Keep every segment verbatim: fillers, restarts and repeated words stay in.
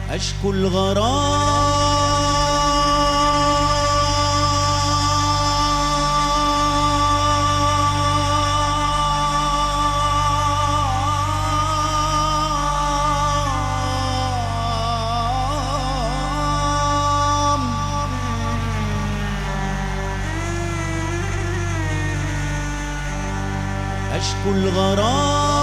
أشكو الغرام أشكو الغرام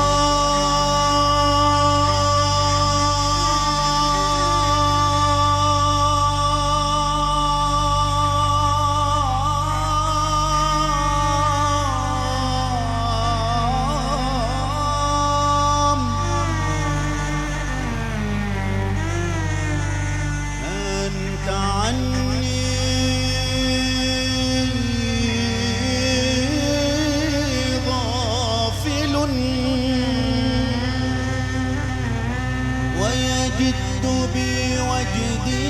أنت عني ويجد بي وجدي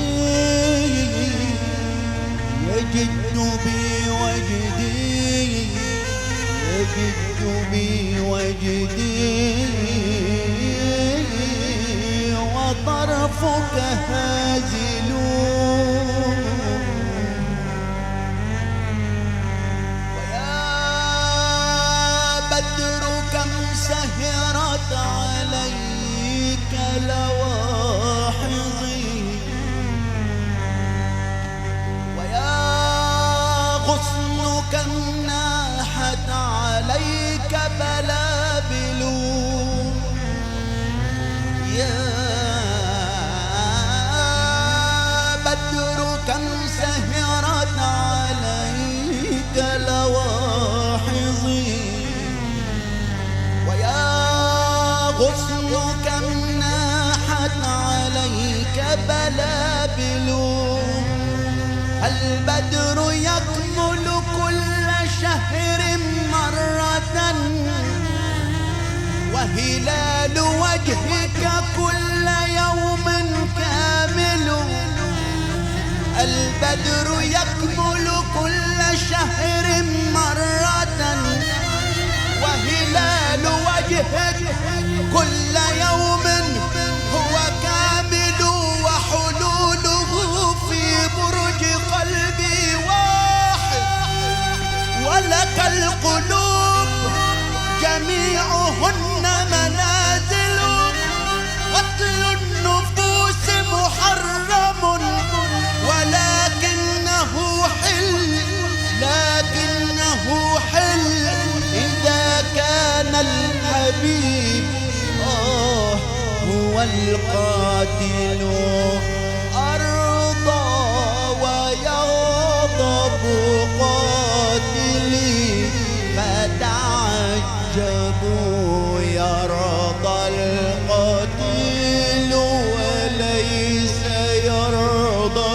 يجد بي وجدي يجد بي وجدي وطرفك هازل ويا بدر كم سهرت عليك لواحظي ويا غصن كم ناحت عليك بلابل يا بدر كم سهرت عليك لواحظي ويا غصن كم ناحت عليك بلابل البدر يكمل كل شهر مرة وهلال وجهك كل يوم كامل البدر يكمل كل شهر مرة وهلال وجهك كل يوم هو كامل وحلوله في برج قلبي واحد ولك القلوب جميعهن منازل قتل النفوس محرم ولكنه حل لكنه حل إذا كان الحبيب آه هو القاتل أرضى ويغضب قاتلي فتعجبوا يرضى القتيل وليس يرضى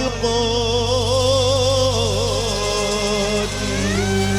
القاتل.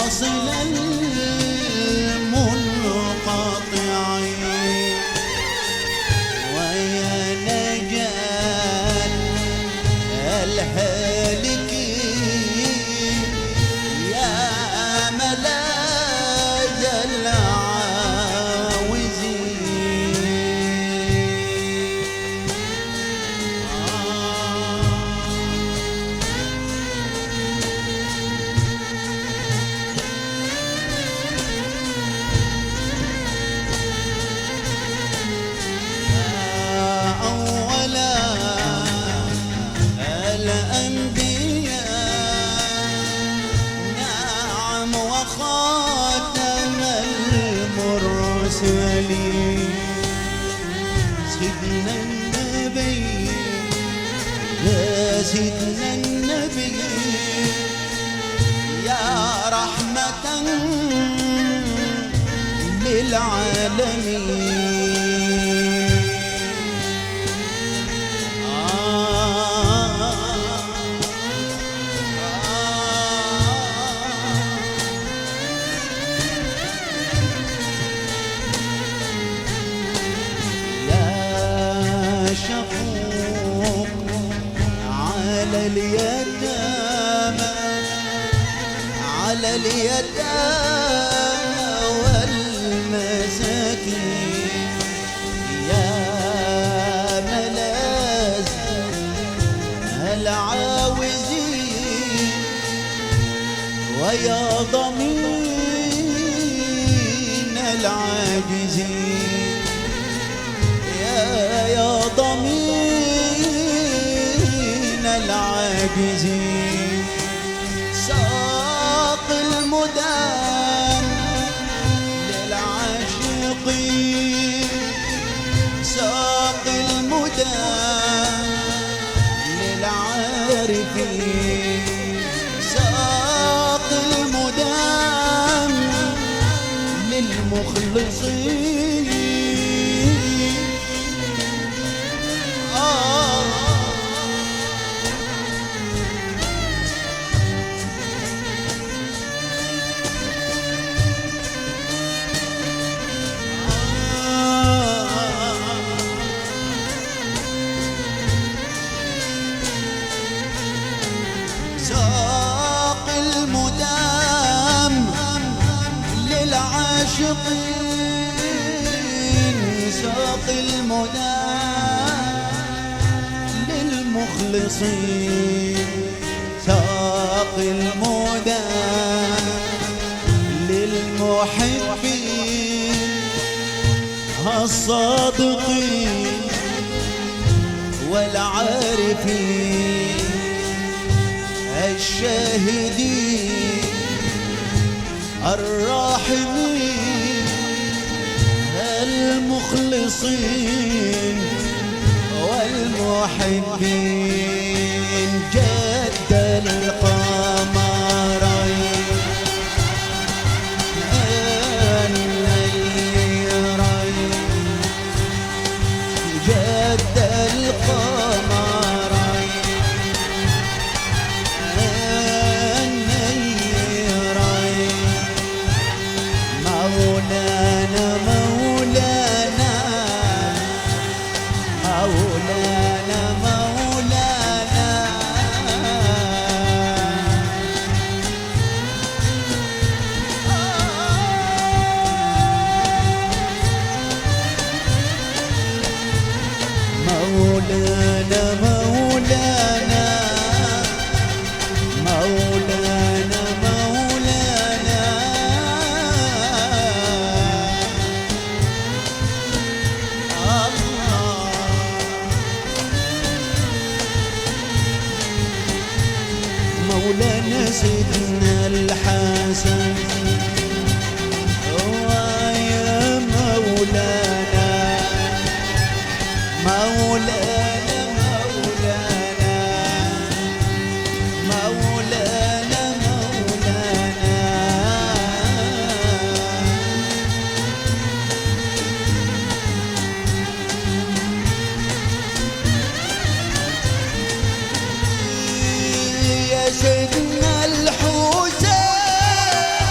واصل المنقطعين ويا نجاة الهالكين يا ملاذ سيدنا النبي يا سيدنا النبي يا رحمة للعالمين شفوق على اليتامى على اليتامى والمساكين يا ملاذ العاوزين ويا ضمين العاجزين يا ضمين العاجزين ساق المدام للعاشقين ساق المدام للعارفين ساق المدام للمخلصين ساق المدام للعاشقين ساق المدام للمخلصين ساق المدام للمحبين الصادقين والعارفين الشاهدين الراحمين المخلصين والمحبين جد القمرين النيرين جد القمرين مولانا مولانا مولانا مولانا مولانا مولانا مولانا مولانا مولانا سيدنا الحسن ويا مولانا مولانا مولانا مولانا مولانا يا سيدنا الحسين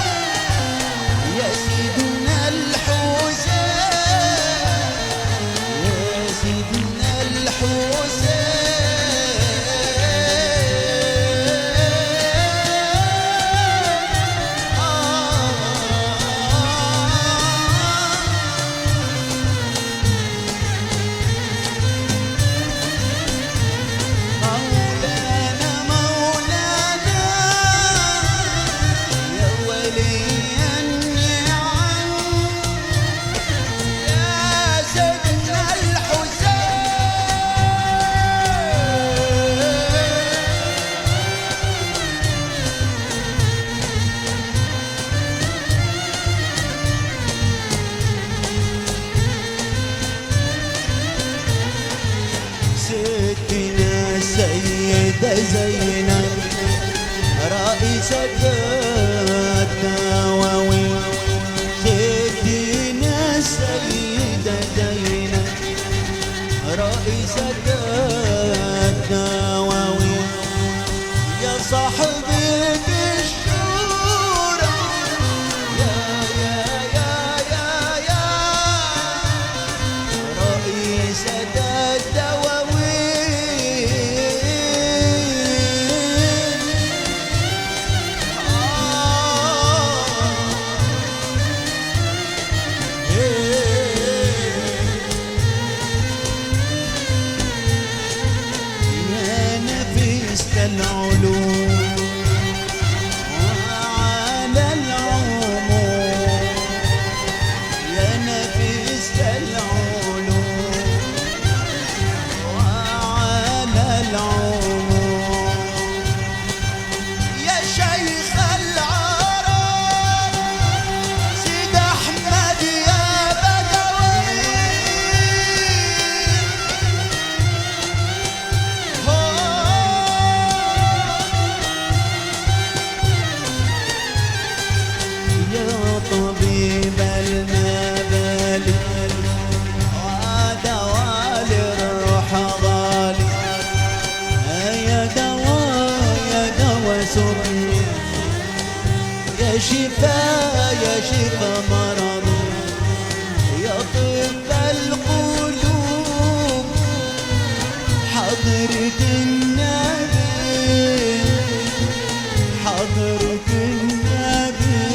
رئيسة الدواوين سيدنا السيدة زينب رئيسة الدواوين يا صاحبي بالشورى يا يا يا يا يا رئيسة العلوم وعلى العموم يا نفيس العلوم وعلى العموم يا شيخ العرب سيد أحمد يا بدوي طبيب المبالي ودواء للروح غالي يا دواء يا دواء سري يا شفاء يا شفاء مرضي يا طب القلوب حضرة النبي حضرة النبي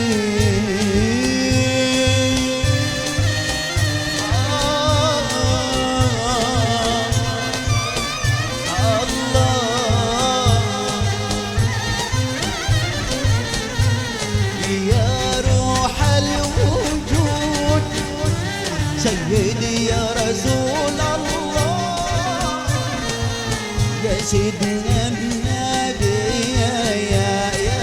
سيدي يا رسول الله يا سيدنا النبي يا يا يا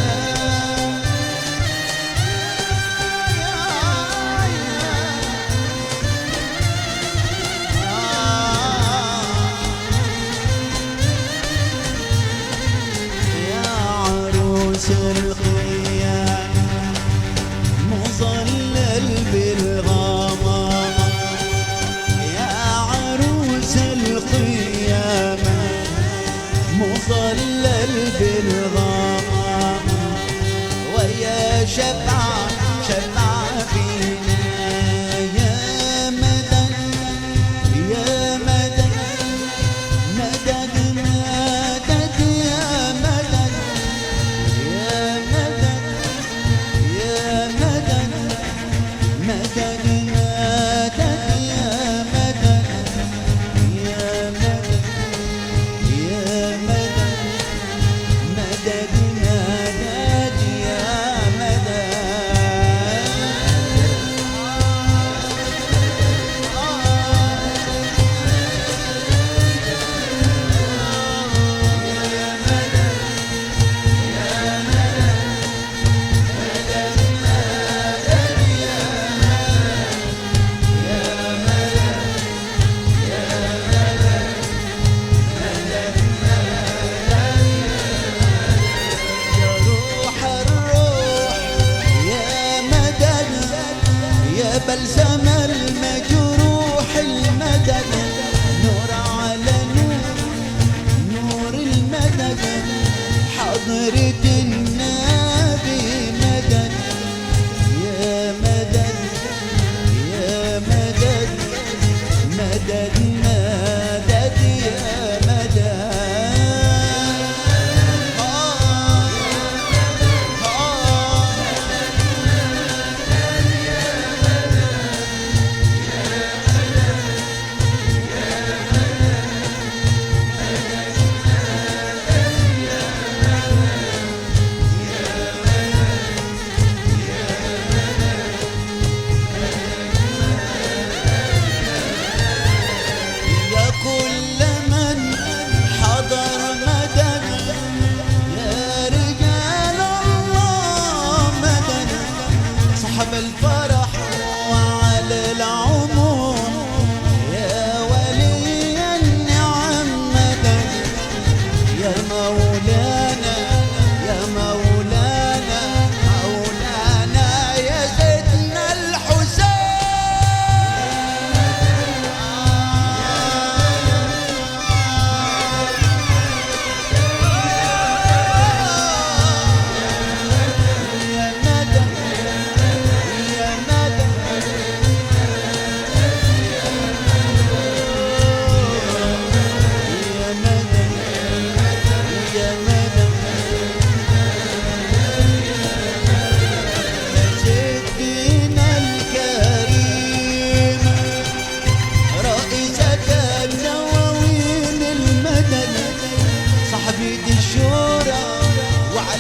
يا عروس القيام مظلل بالغمام يا عروس القيامة مظلل بالغمام ويا شفعة شفعة فينا يا مدد يا مدد مدد مدد يا مدد يا مدد يا مدد مدد مدد يا مدد يا مدد يا مدد مدد مدد يا مدد بلسم المجروح المدد نور على نور نور المدد حضرة النبي مدد يا مدد يا مدد مدد مدد يا مدد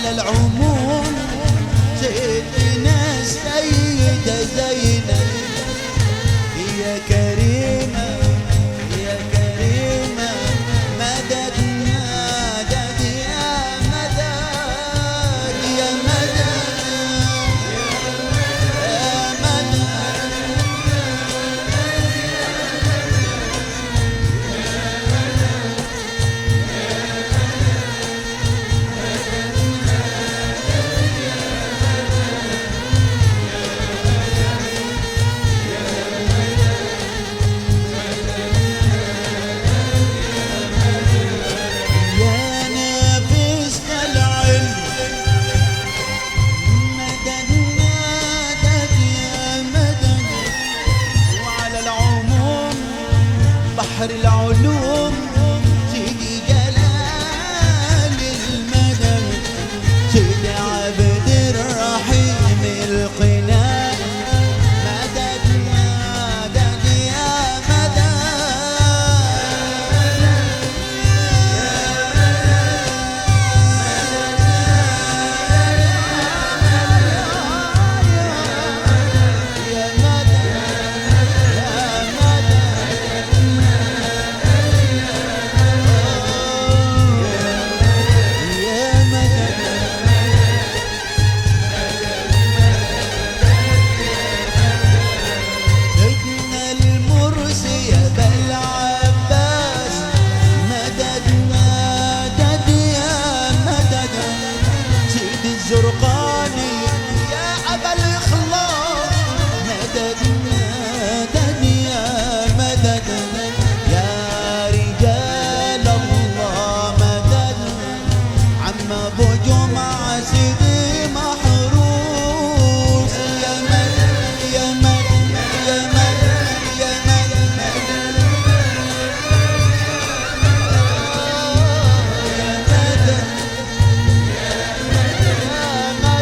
وعلى العموم سيدنا السيدة زينب يا كريمة يا كريمة مدد مدد يا مدد يا مدد يا مدد بحر العلوم سيدي جلال المدد سيدي عبد الرحيم القناع مدد مدد يا مدد يا مدد الزرقاني يا أبا الإخلاص مدد مدد يا مدد يا رجال الله مدد عم أبو جمعة سيدي محروس يا مدد يا مدد يا مدد يا مدد يا مدد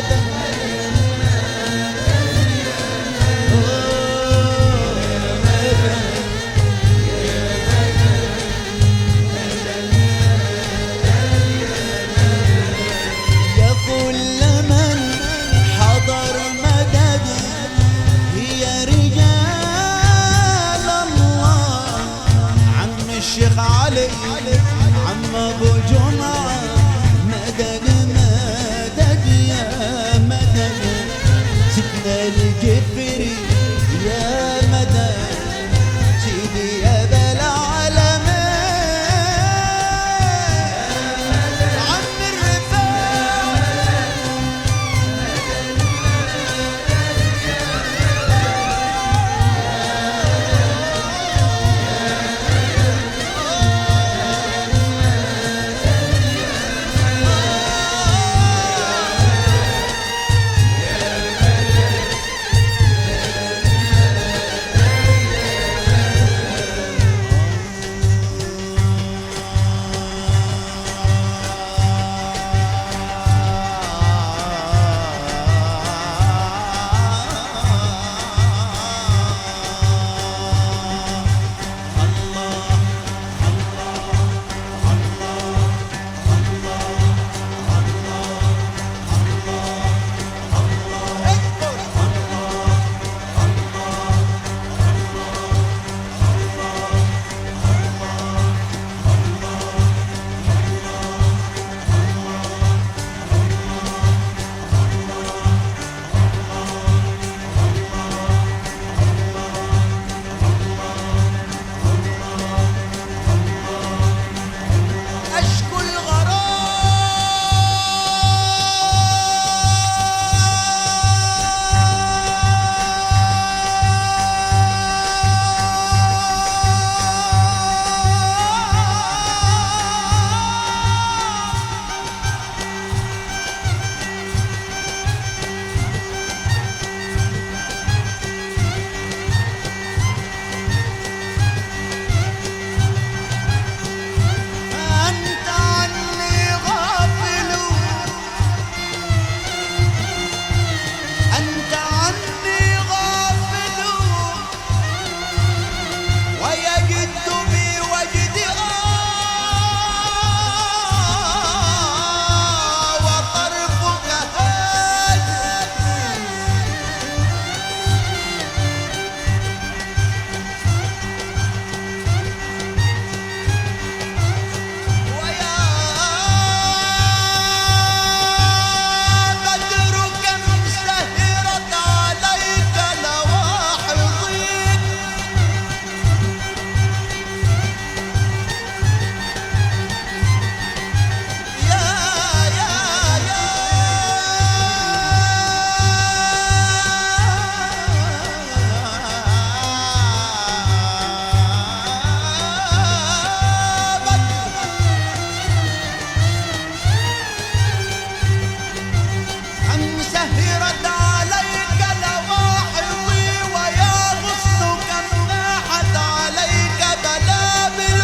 سهرت عليك لواحظي ويا غصن كم ناحت عليك بلابل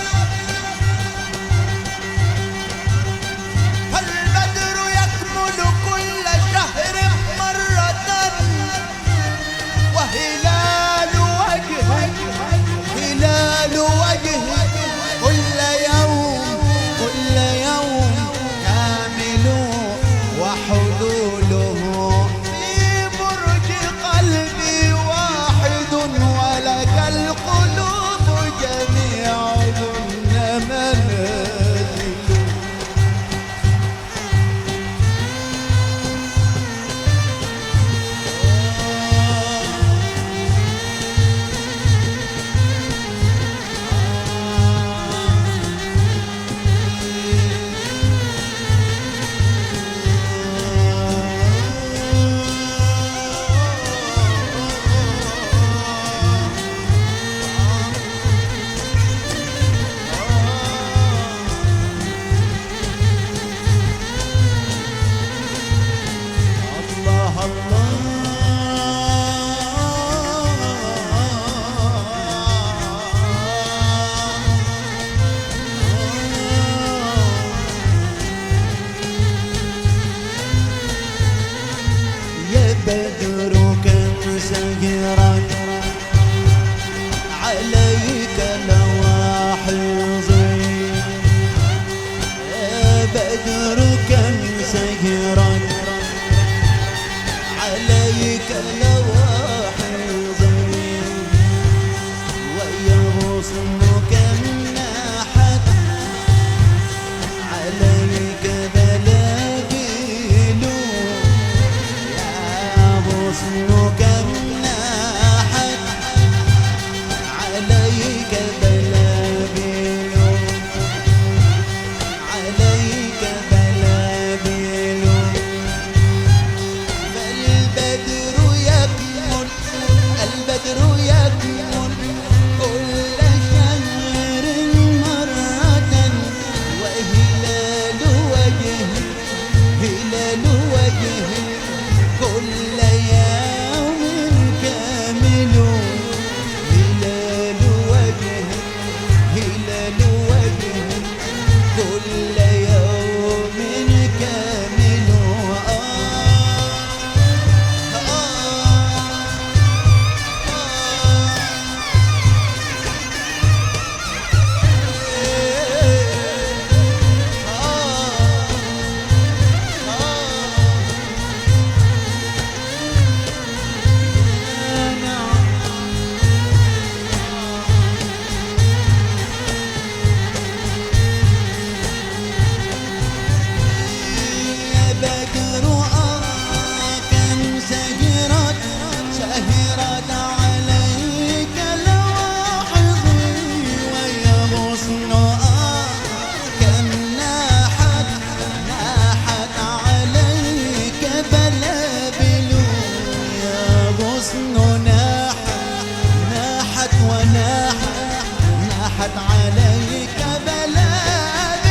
فالبدر يكمل كل شهر مرة وهلال وجهك هلال وجهك كل يوم كل يوم كامل وحلوله في برج قلبي واحد ولك القلوب جميعهن منازل بدر كم سهرت عليك لواحظي يا بدر كم سهرت عليك لواحظي ويا غصن كم ناحت عليك بلابل غصن كم ناحت عليك بلابل عليك بلابل فالبدر يكمل البدر يكمل كل شهر مرة وهلال وجهه هلال وجهه كل يوم كامل هلال وجهه هلال وجهه كل يوم كامل آه آه بدر آه كم سهرت سهرت عليك لواحظي ويا غصن آه كم ناحت ناحت عليك بلابل يا غصن ناحت ناحت وناحت ناحت عليك بلابل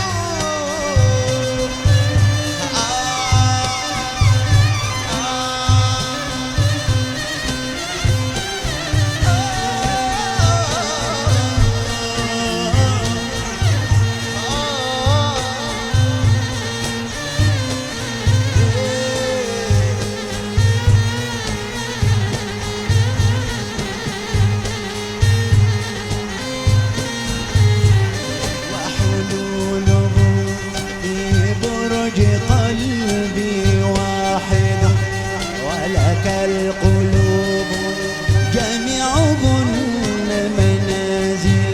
وحلوله في برج قلبي واحد ولك القلوب جميعهن منازل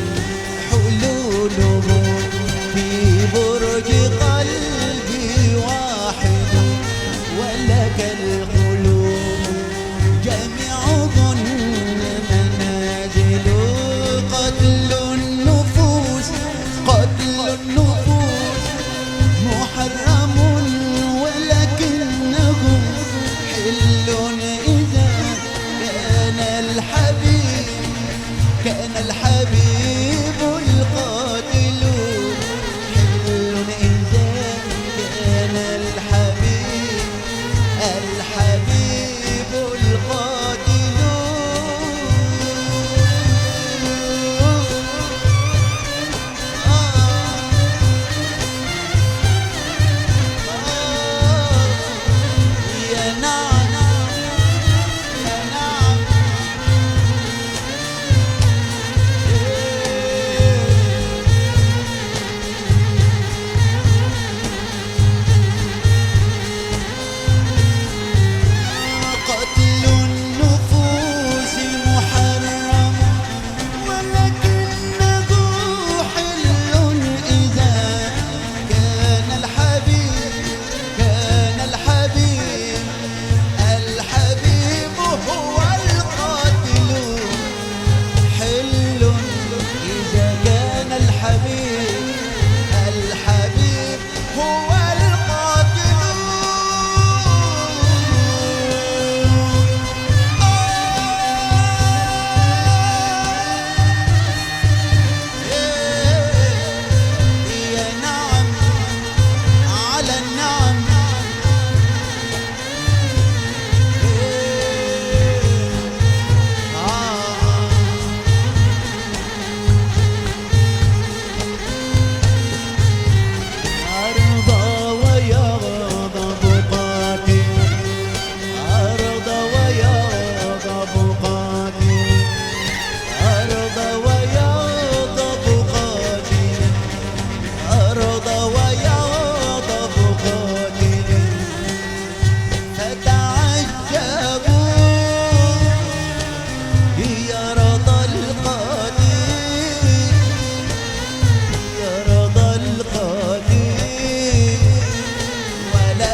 حلوله في برج قلبي واحد ولك القلوب جميعهن منازل قتل النفوس قتل النفوس محرم ولكنه حل إذا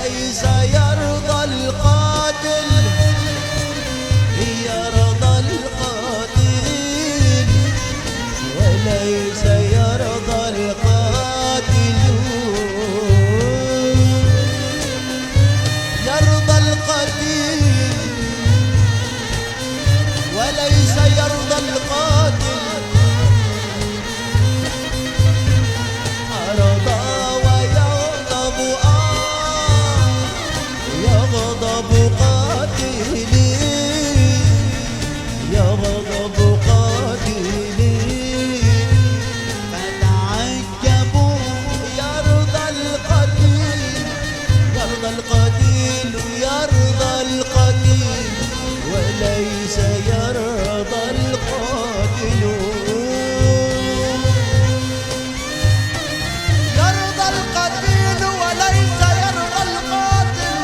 وليس يرضى القاتل يرضى القاتل وليس يرضى القاتل يرضى القتيل وليس يرضى القاتل أرضى ويغضب آه يغضب قاتلي يغضب قاتلي فتعجبوا يرضى القتيل يرضى القتيل يرضى القتيل وليس يرضى القاتل يرضى القتيل وليس يرضى القاتل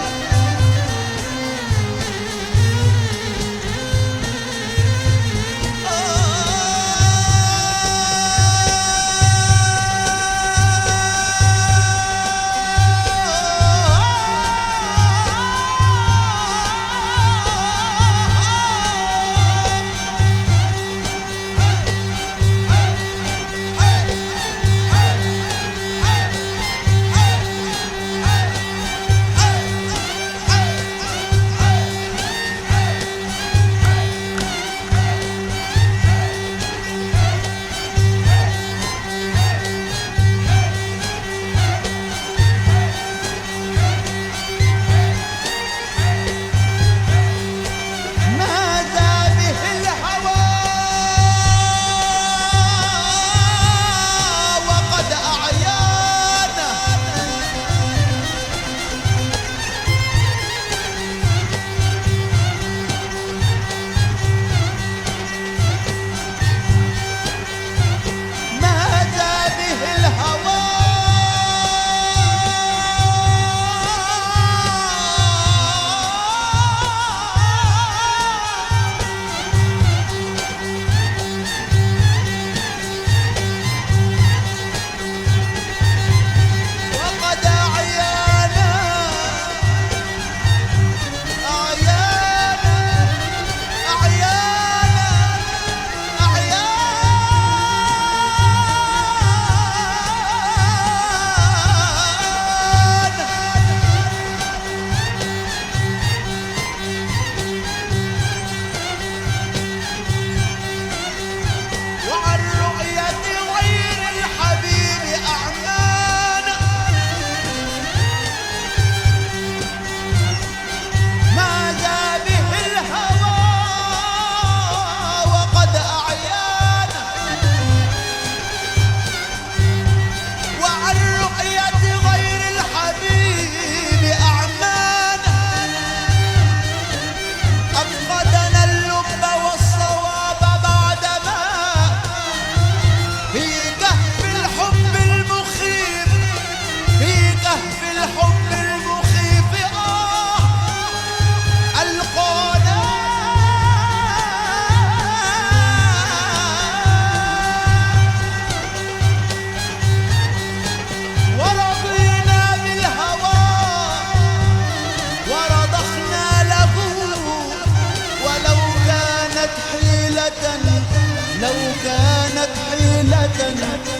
لو كانت حيلة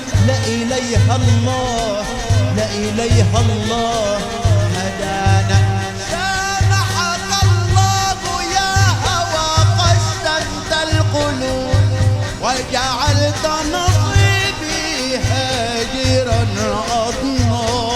لإليها الله لإليها الله هدانا سامحك الله يا هوى قسمت القلوب وجعلت نصيبي هاجرا أضنانا.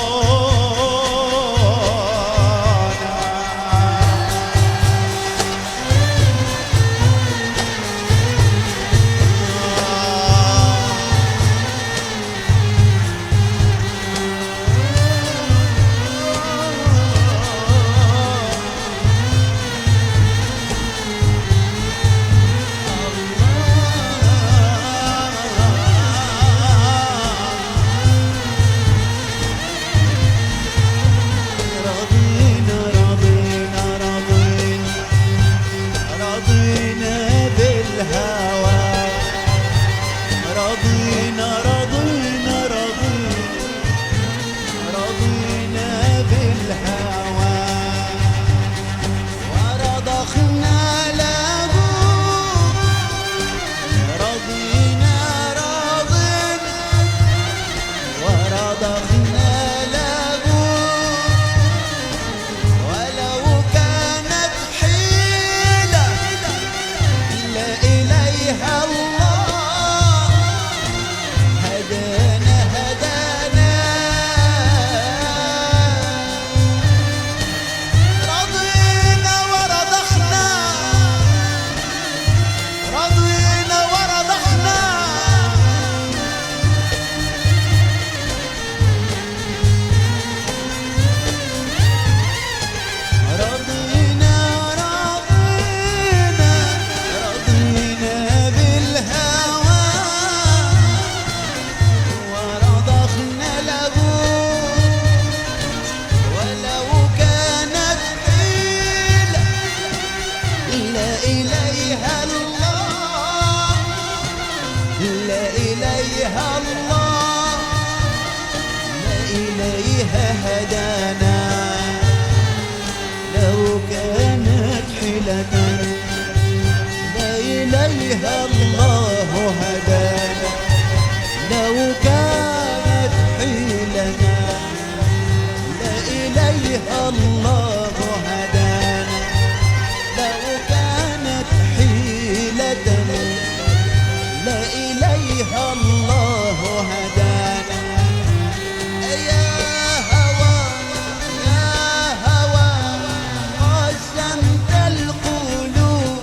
حيلة لا إليها الله هدانا، لو كانت حيلنا لا إليها الله هدانا، لو كانت حيلتنا لا إليها الله هدانا. يا هوى يا هوى قسمت القلوب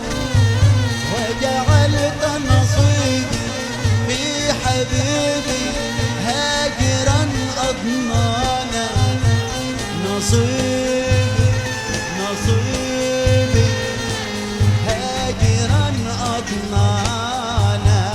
وجعلت نصيبي في حبيبي هاجرا أضنانا، نصيبي نصيبي هاجرا أضنانا.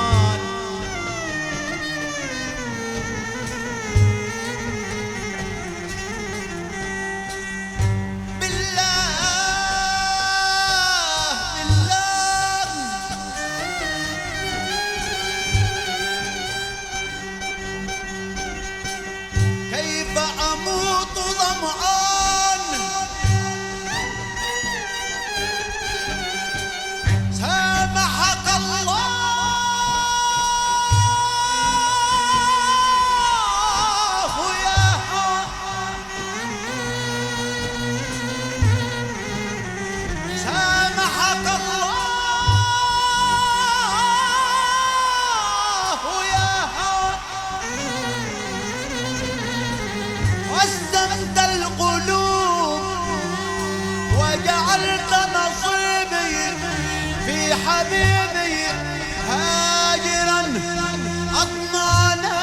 فأموت ظمآن سامحك الله يا سامحك الله يا قسمت القلوب وجعلت نصيبي في حبيبي هاجرا أطنانا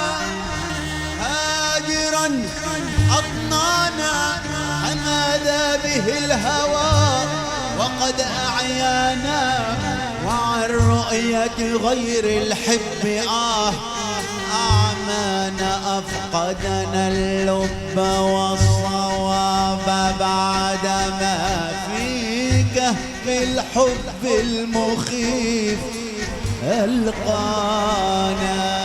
هاجرا أطنانا حماذا به الهوى وقد أعيانا وعن رؤية غير الحب آه أعمانا أفقدنا اللب والصواب بعدما في كهف الحب المخيف ألقانا.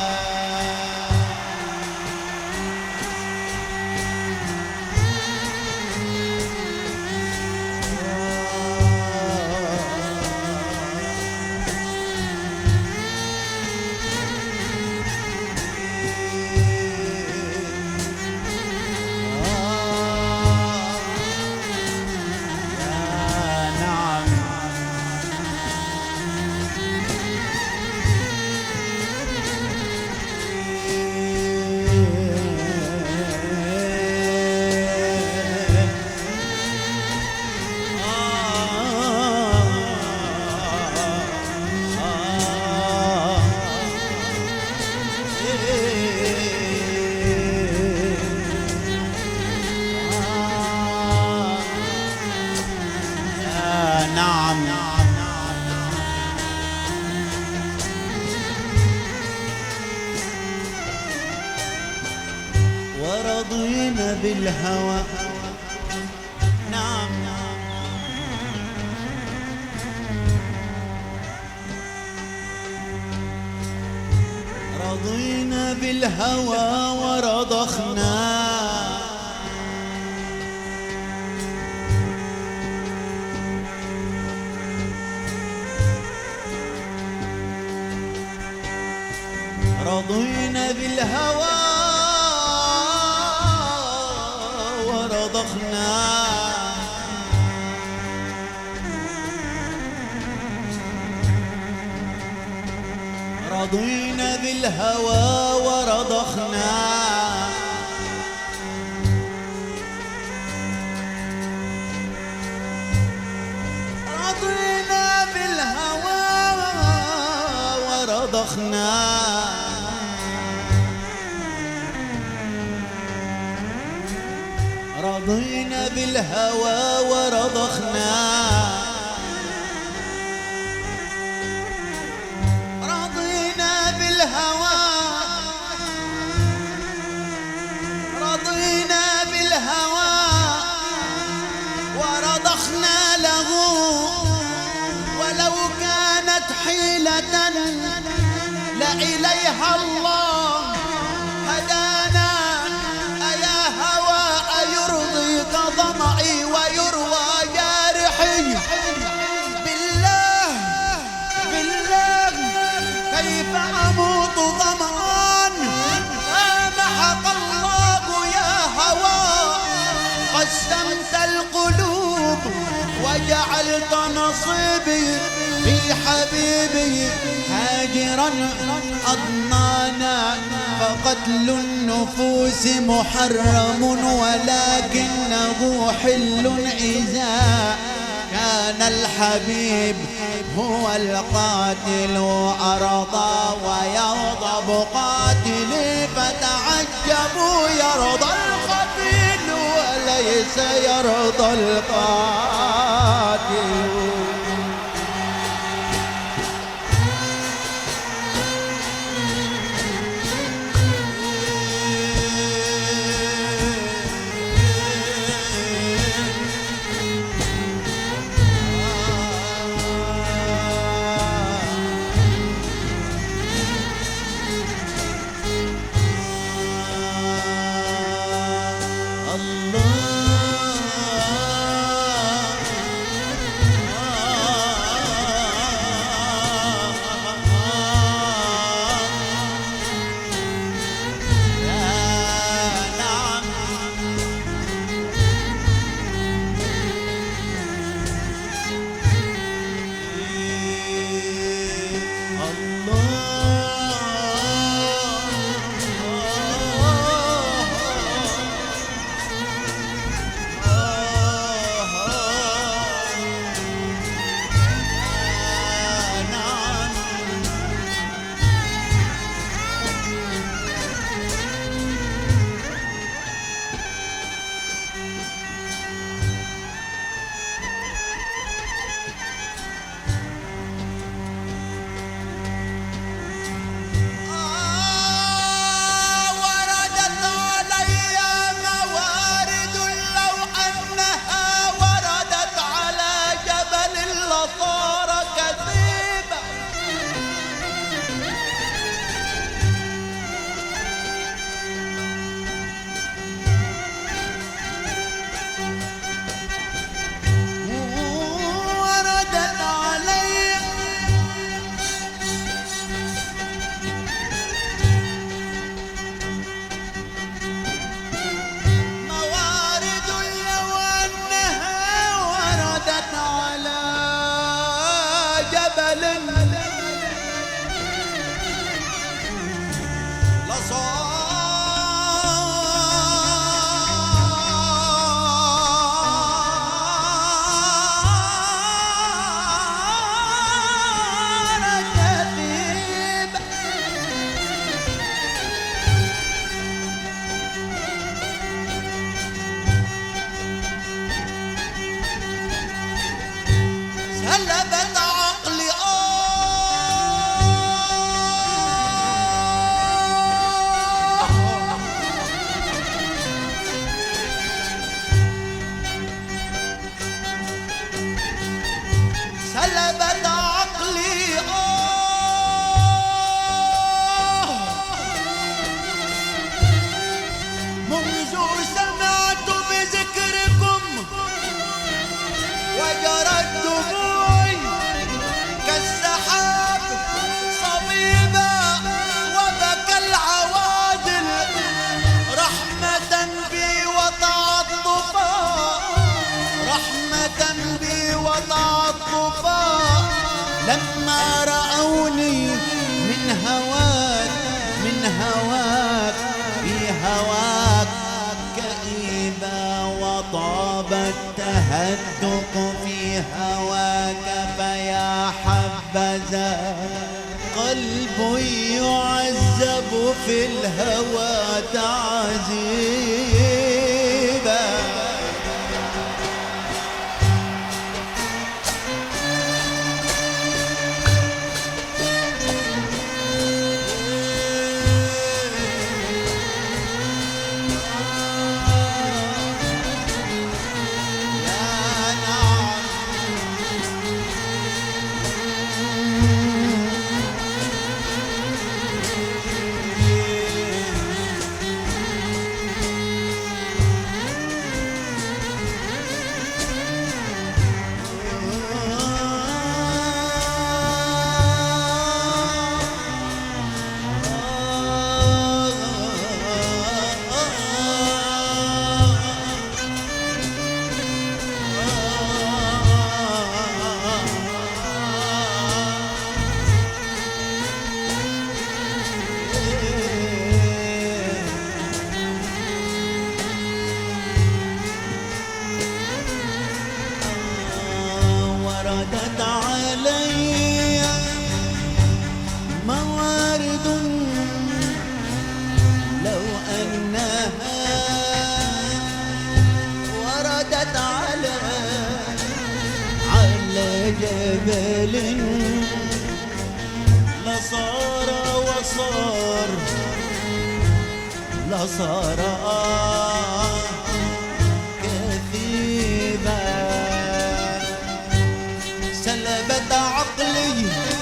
ورضينا بالهوى نعم رضينا بالهوى ورضخنا رضينا بالهوى ورضخنا رضينا بالهوى ورضخنا رضينا بالهوى ورضخنا رضينا بالهوى ورضخنا رضينا بالهوى رضينا بالهوى ورضخنا له ولو كانت حيلة لإليها الله هدانا. أيا هوى أيرضيك ظمئي ويروى جارحي بالله بالله كيف أموت ظمآن سامحك الله يا هوى قسمت القلوب وجعلت نصيبي في حبيبي هاجرا أضنانا فقتل النفوس محرم ولكنه حل إذا كان الحبيب هو القاتل أرضى ويغضب قاتلي فتعجبوا يرضى القتيل وليس يرضى القاتل. سلبت عقلي آه سلبت عقلي آه منذ سمعت بذكركم وجرت دموعي كالسحاب صبيبا وبكى العوادل رحمة بي وتعطفا رحمة بي وتعطفا لما رأوني من هواك من هواك في هواك كئيبا وطاب التهدق في هواك فيا حبذا قلب يعذب في الهوى تعذيبا وردت علي موارد لو أنها وردت على على جبل لصار وصار لصار كثيبا سلبت عقلي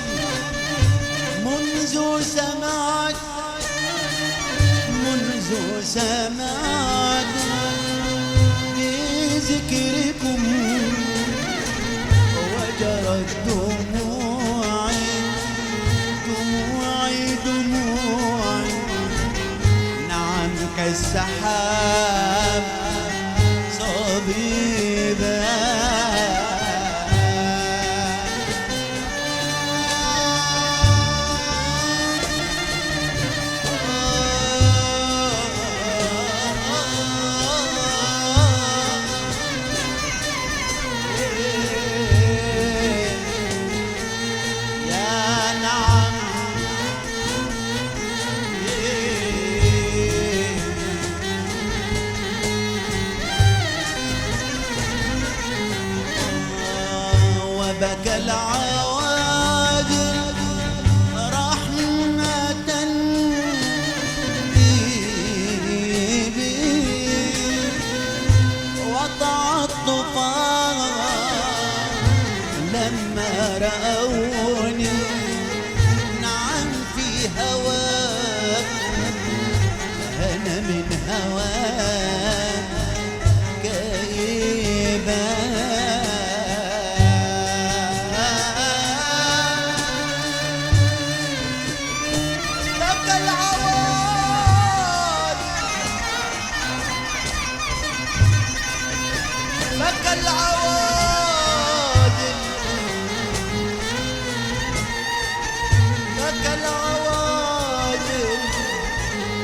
منذ سمعت منذ سمعت بذكركم وجرت دموعي دموعي دموعي نعم كالسحاب صبيبا بكى العوادل رحمة بي وتعطفا لما رأوني نعم في هواك أنا من هواك كئيبا بكى العوادل بكى العوادل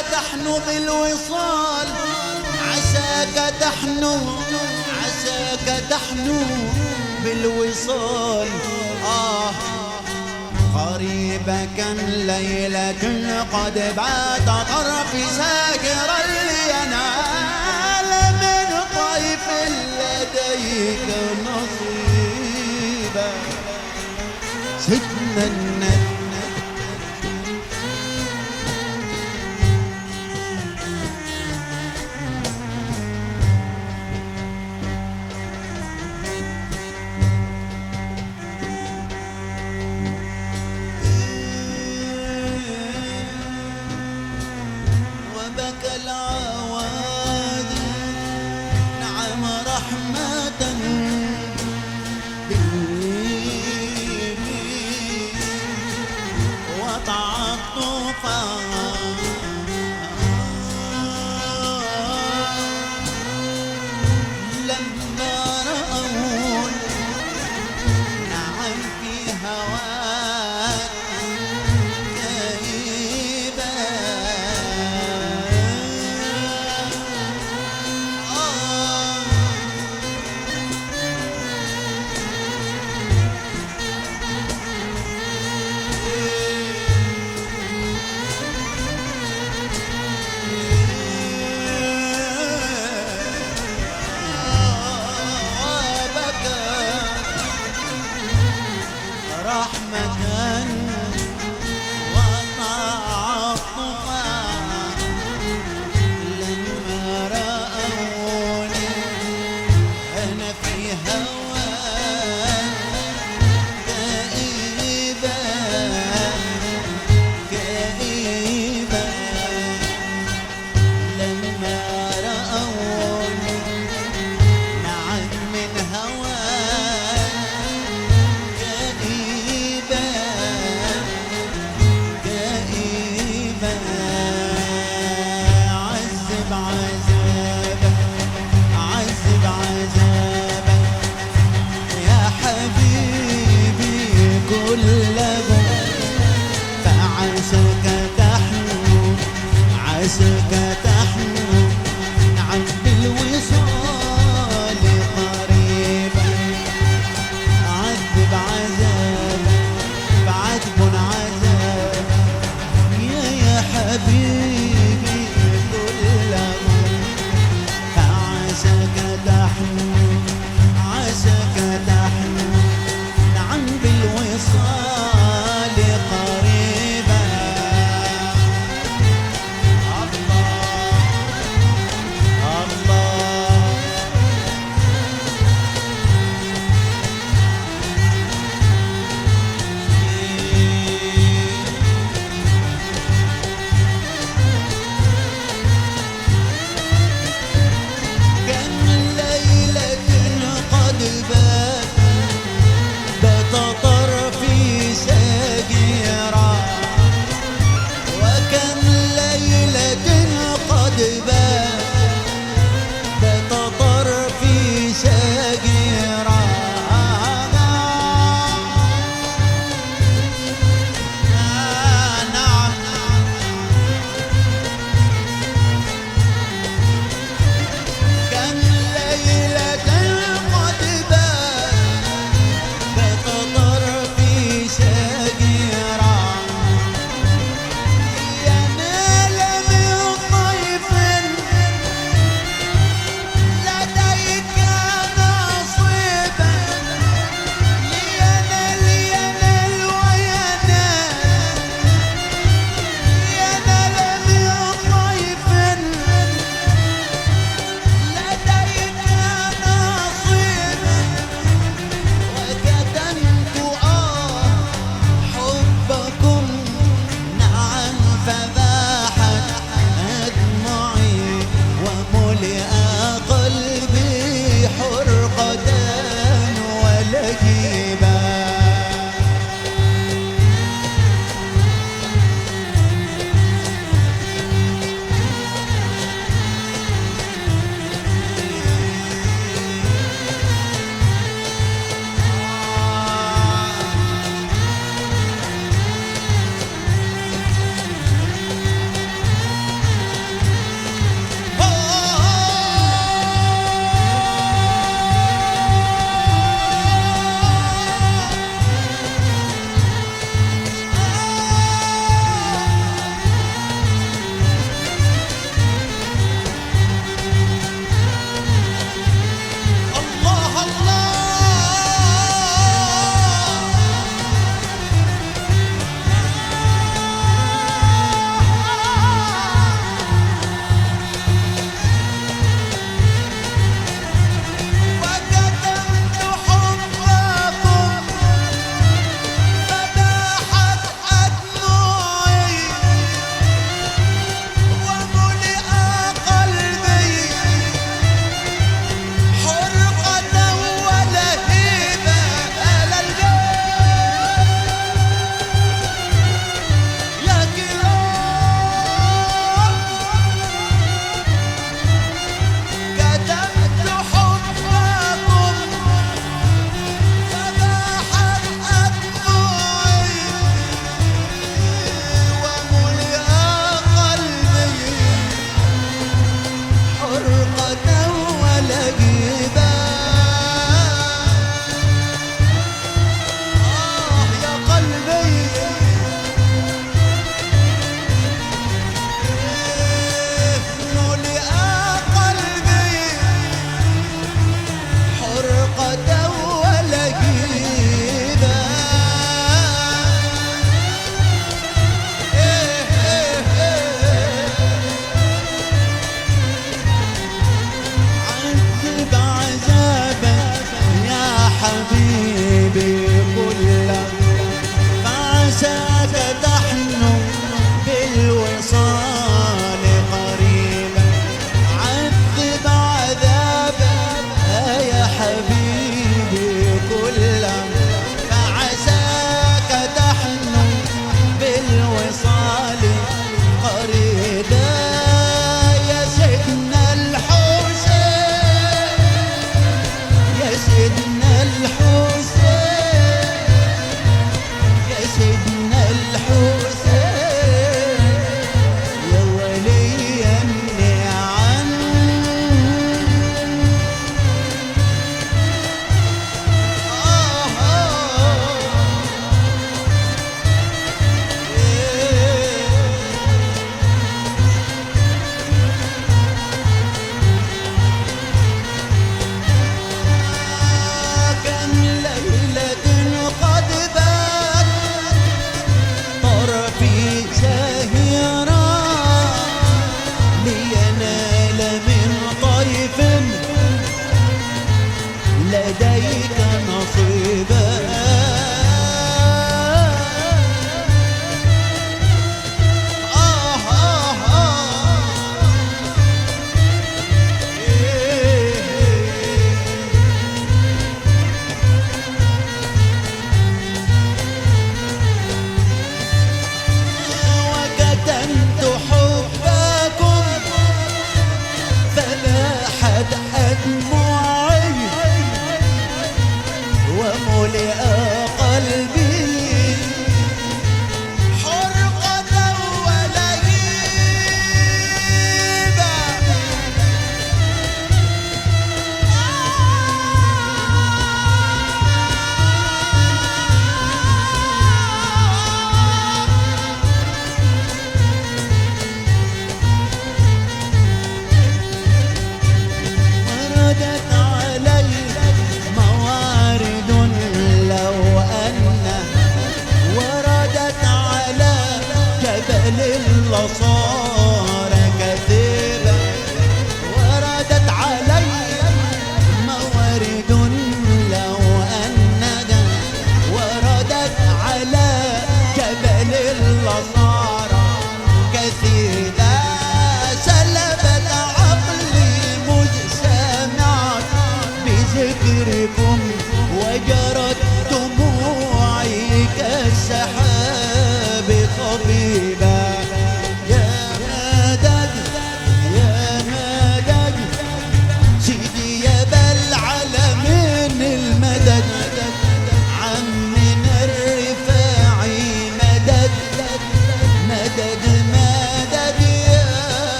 تحنو بالوصال، عساك تحنو عساك تحنو بالوصال. آه قريبة كان ليلة قد بات طرفي ساكرا لينال من طيف لديك نصيبا. سيدنا النبي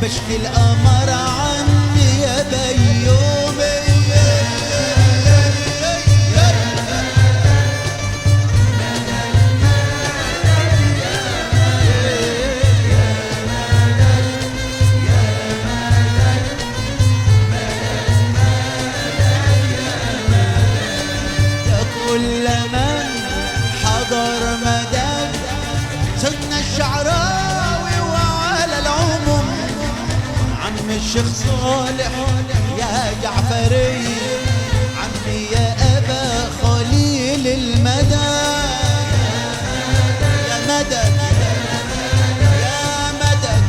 مشكي القمر عني يا بيومي. كل من حضر مدد سيدنا الشعراوي وعلى العموم عم الشيخ صالح يا جعفري، عمي يا أبا خليل المدى، يا مدد يا مدد.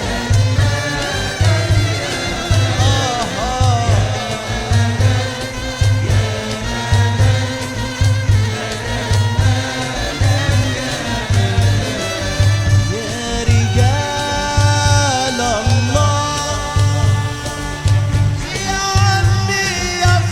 آه آه يا رجال الله، يا عمي يا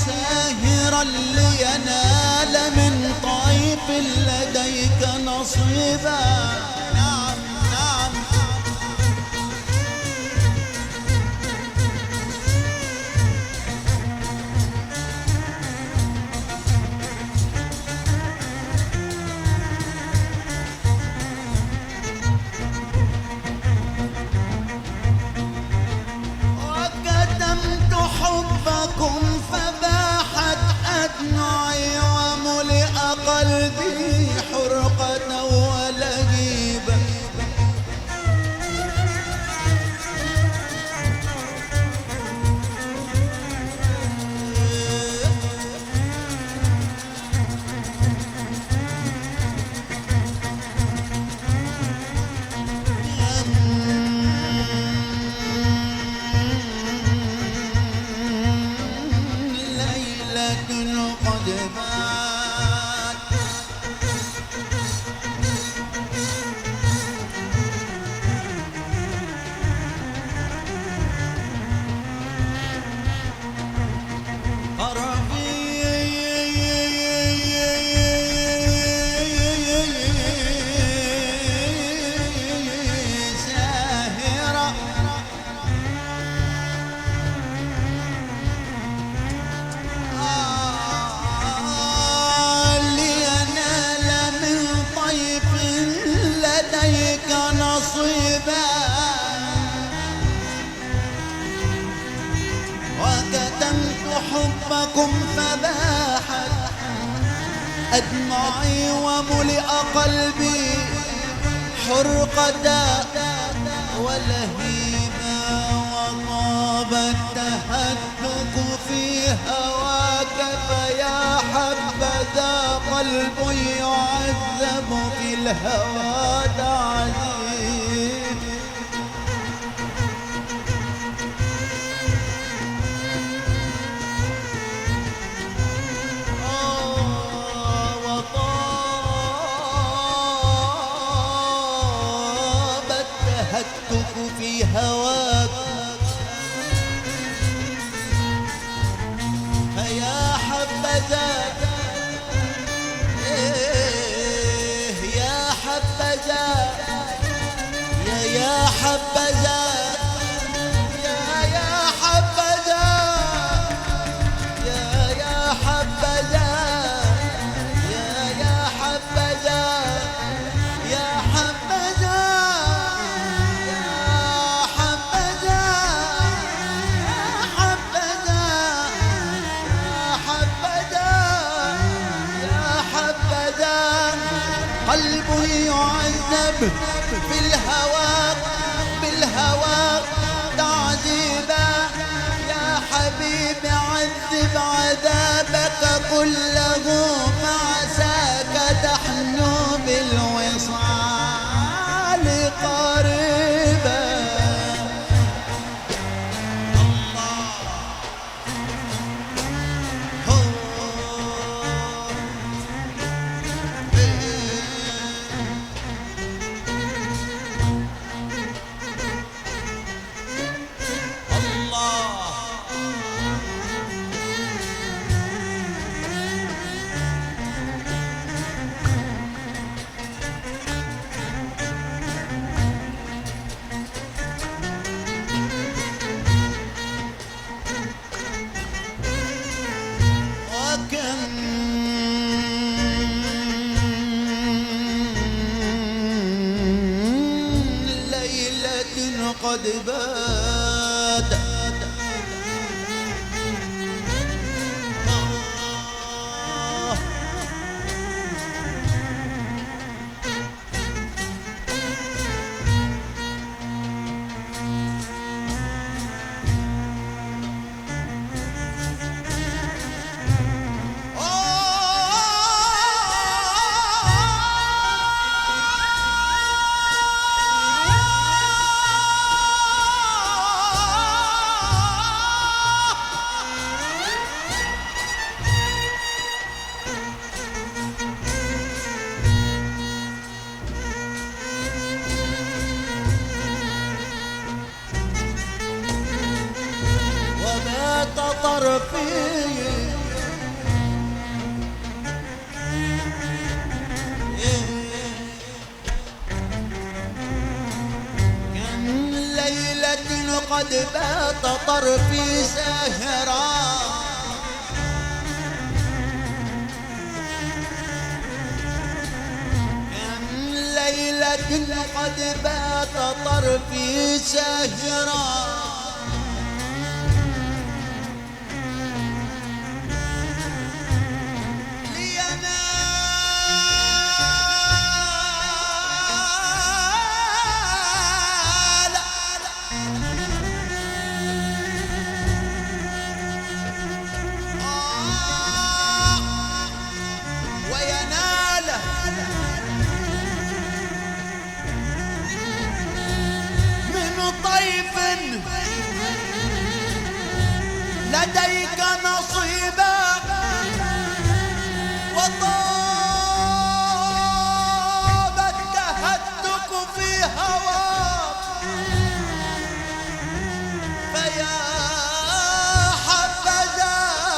ساهرا لينال من طيف لديك نصيبا. نعم نعم وكتمت حبكم فباحت أدمعي وملئ قلبي حرقة ولهيبا. ليلة قد بات ساهرة لينال من طيف لديك نصيبا. وكتمت حبكم فباحت أدمعي وملئ قلبي حرقة ولهيبا. وطاب التهتك في هواك فيا حبذا قلب يعذب في الهوى تعذيب. وطاب التهتك في هواك فيا حبذا إيه يا حبذا يا يا حبذا يا يا حبذا يا يا حبذا يا يا حبذا يا حبذا يا حبذا يا حبذا يا حبذا يا حبذا قلب يعذب في الهوى بالهوى تعذيبا. يا حبيبي عذب عذابك كله فعساك تحنو بالوصال قريبا. قد بات قد بات طرفي ساهرا كم ليلة قد بات طرفي ساهرا لديك نصيبا وطابت تهتك في هواك فيا حبذا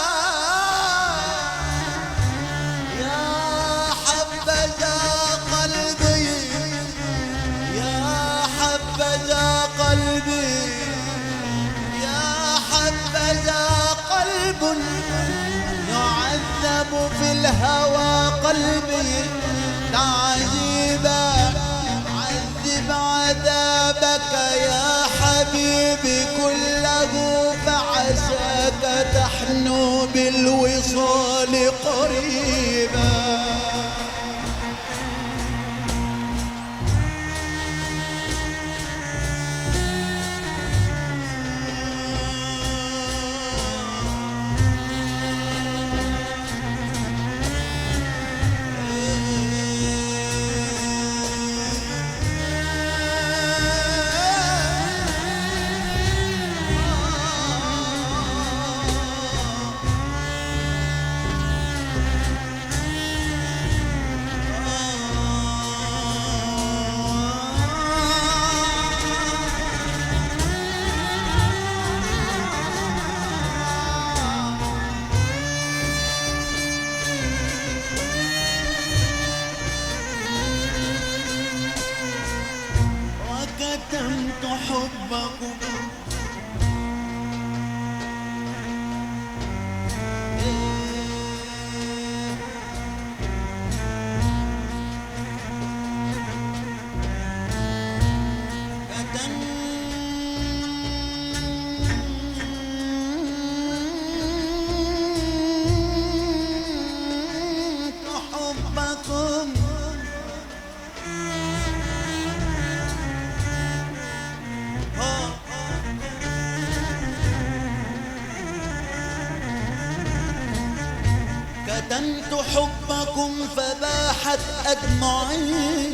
يا حبذا قلبي يا حبذا قلبي حبذا قلب يعذب في الهوى قلبي تعذيبا عذب عذابك يا حبيبي كله فعساك تحنو بالوصال قريبا كتمت حبكم كتمت حبكم فباحت أدمعي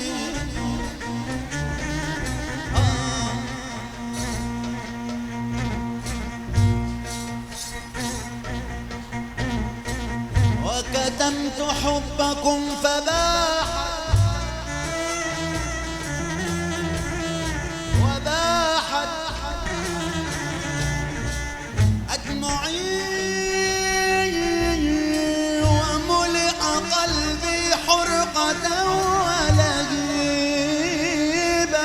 وكتمت حبكم فباحت وباحت أدمعي ولهيبا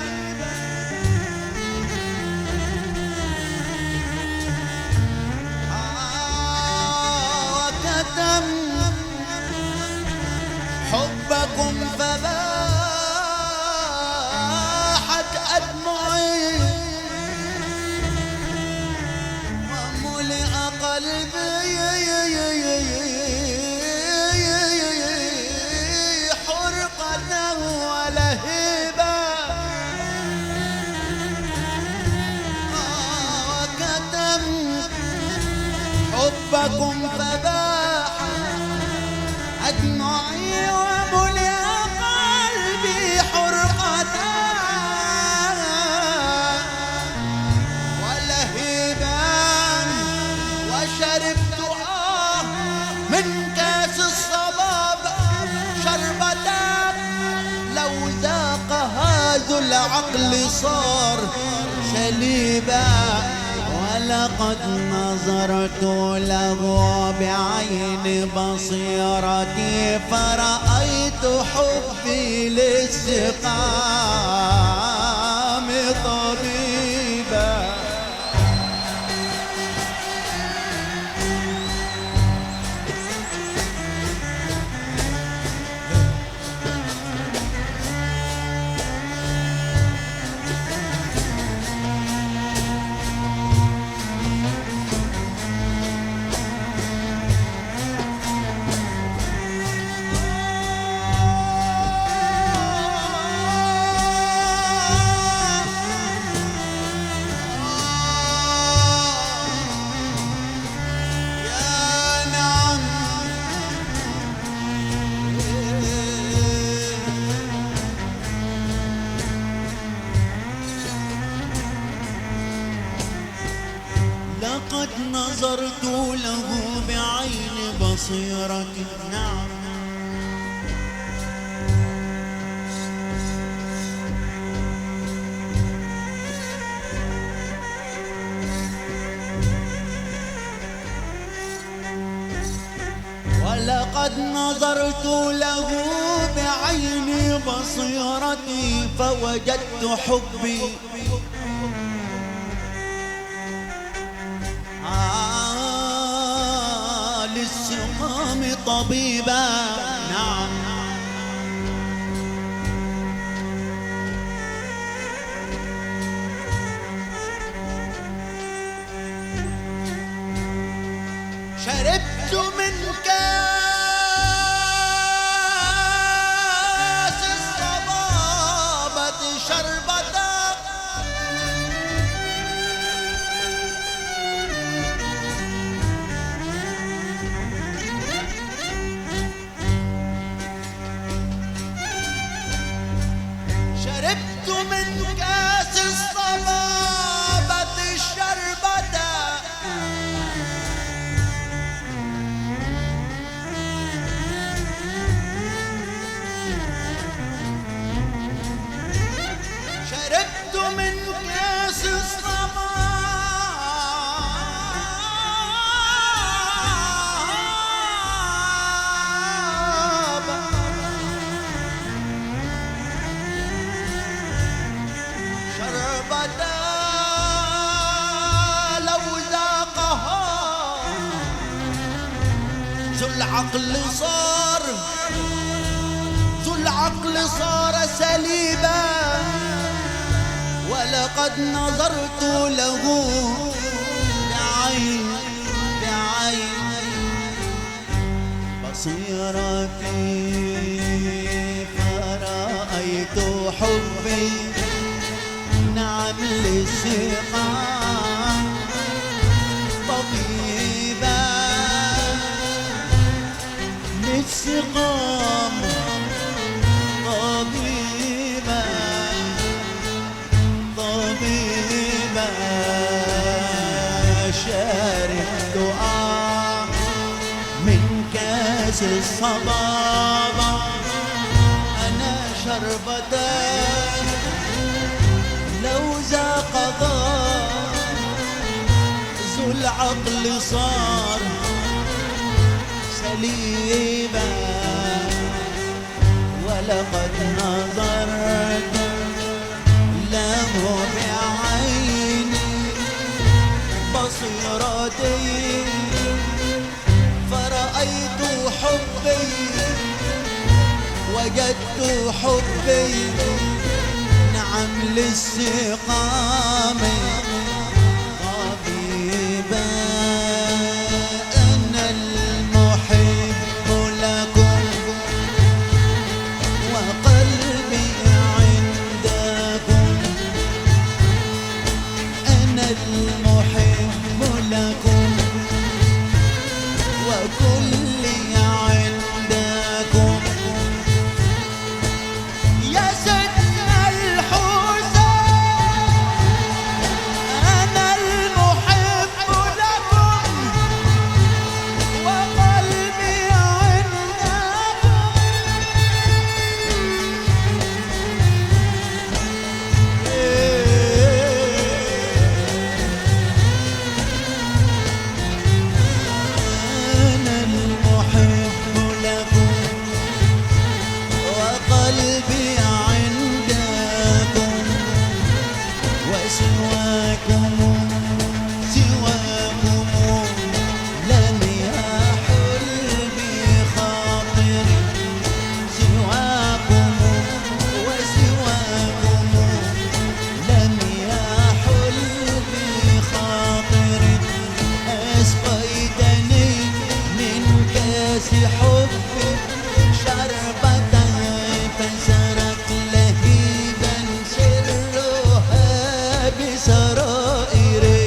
وكتم حبكم فباحت أدمعي وملئ قلبي ولهيبا وكتم حبكم فباح أدمعي وملئ قلبي حرقة ولهيبا وشربت آه من كاس الصباب شربتان لو ذاق هذا العقل صار شليبا ولقد نظرت له بعين بصيرتي فرأيت حبي للسقام طبيبا بصيرتي. نعم ولقد نظرت له بعيني بصيرتي فوجدت حبي آه للسقام طبيبا. نعم شربت من كاس الصبابة شربة شربت من كاس الصبابة شربة شربت من كاس الصبابة شربة لو ذاقها ذو العقل صار ذو العقل صار سليبا. ولقد نظرت له بعين بعين بصيرتي فرأيت حبي. نعم للسقام طبيبا للسقام طبيبا طبيبا. شربت آه من كاس الصبابة أنا شربتان لو ذاقها ذو العقل صار سليبا. ولقد نظرت له بعيني بصيرتي فرأيت حبي وجدت حبي. نعم للسقام طبيبا. أنا المحب لكم وقلبي عندكم. أنا المحب لكم وكلي عندكم. يا سيدنا أنا المحب لكم وقلبي عندكم. أنا المحب لكم وقلبي عندكم. وسواكم سواكم لم يحل بخاطري. سواكم وسواكم لم يحل بخاطري. أسقيتني من كاس حبي شربة فسرت لهيبا سرها بسرائري.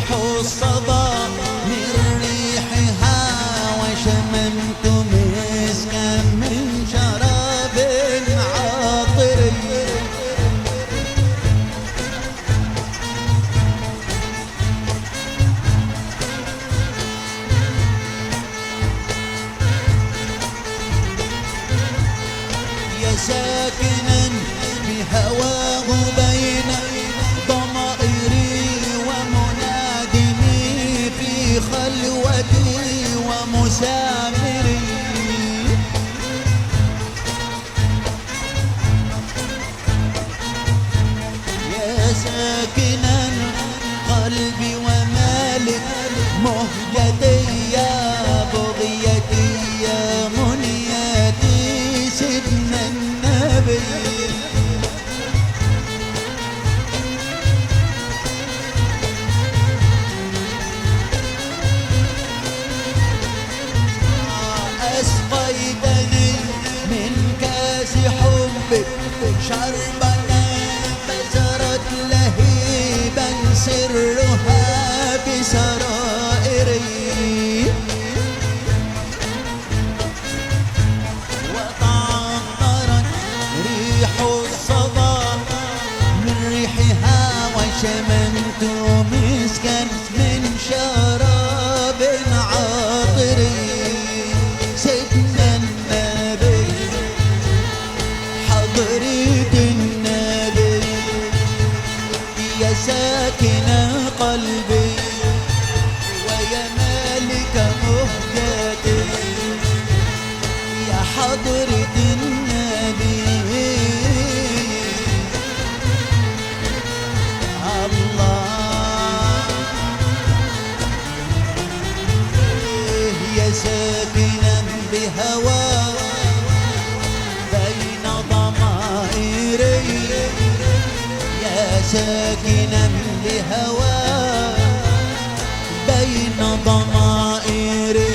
الصبا من ريحها وشممت مسكا من شراب عطري يا ساكنا بهواه بين ضمائري ومنادمي في خلوتي ومسامري يا ساكنا قلبي ومالك مهجتي يا بغيتي يا منيتي سيدنا النبي أسقيتني من كاس حبك شربة بزرت لهيبا سرها بسرائري وتعطرت ريح الصبا من ريحها وشممت مسكا من شراب عطري سيدنا النبي حضرة النبي يا ساكن قلبي ويا مالك مهجتي يا حضرة النبي الله يا ساكنا بهوى بين ضمائري يا ساكنا بهوى بين ضمائري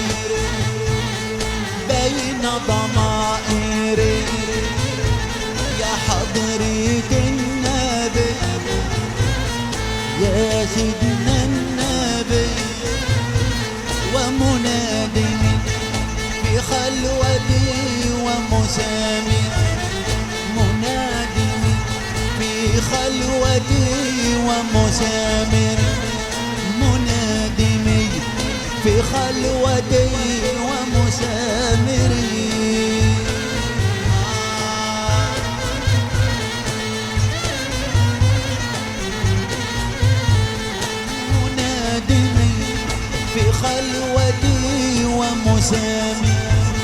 بين ضمائري يا حضرة النبي يا سيدنا النبي ومنادمي في خلوتي ومسامي منادمي في خلوتي ومسامر منادمي في خلوتي ومسامري منادمي في خلوتي ومسامي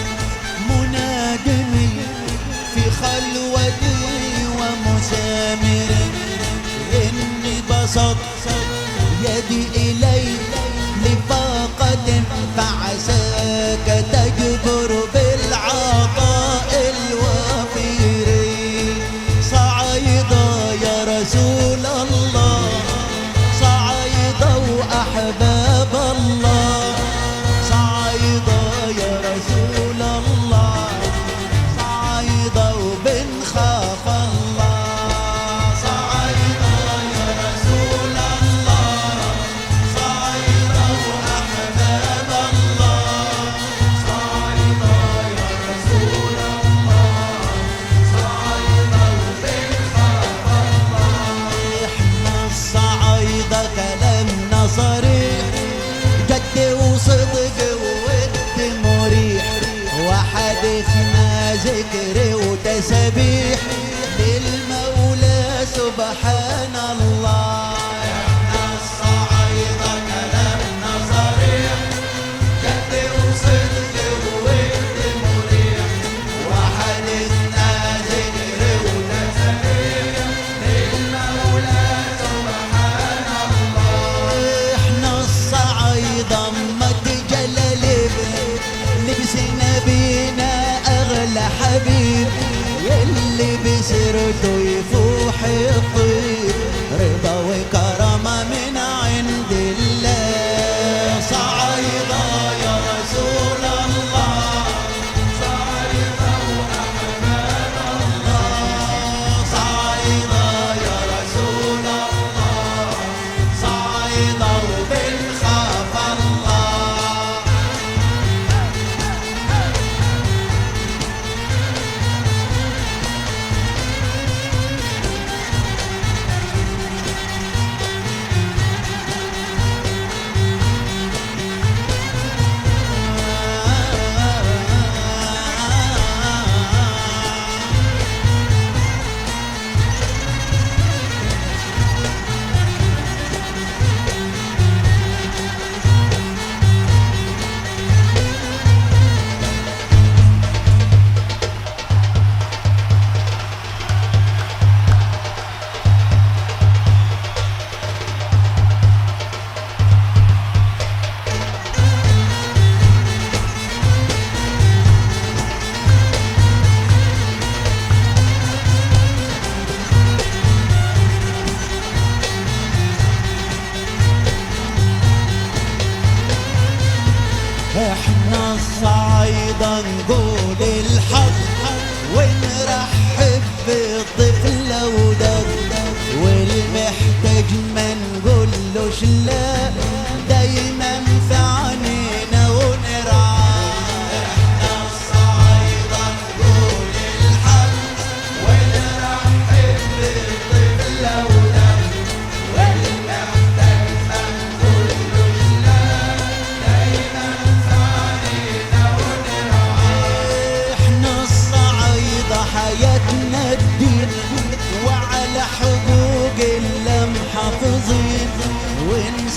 منادمي في خلوتي ومسامري إني بسطت يدي إليك لفاقة فعساك تجبر بالعطاء الوفير صعيدا يا رسول الله صعيدا وأحباب الله صعيدا يا رسول الله صعيدا وبنخاف الله صعيدا يا رسول الله صعيدا وأحباب الله صعيدا يا رسول الله صعيدا وبنخاف الله احنا الصعايدة كلامنا صريح جد وصدق وود مريح وحدثنا ذكر وتسبيح للمولى سبحان الله احنا الصعايدة كلامنا صريح جد وصدق وود مريح وحدثنا ذكر وتسبيح للمولى سبحان الله احنا الصعايدة امة جلال لبسنا بينا اغلى حبيب يلي بسرته يفوح الطيب رضا وكرامة من عند الله صعايدة يا رسول الله صعايدة وأحباب الله صعايدة يا رسول الله صعايدة وبين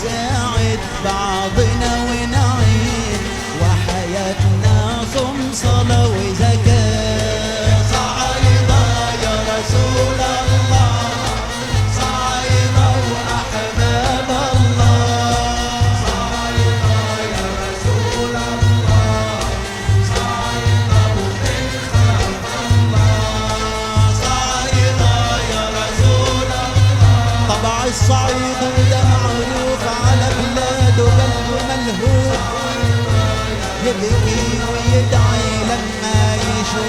ونساعد بعضنا ونعين، وحياتنا صوم صلاة وزكاة. صعيدة يا رسول الله، صعيدة وأحباب الله، صعيدة يا رسول الله، صعيدة وبنخاف الله، صعيدة يا رسول الله. طبع الصعيد وده معروف على بلاده قلبه ملهوف، يبكي ويدعي لما يشوف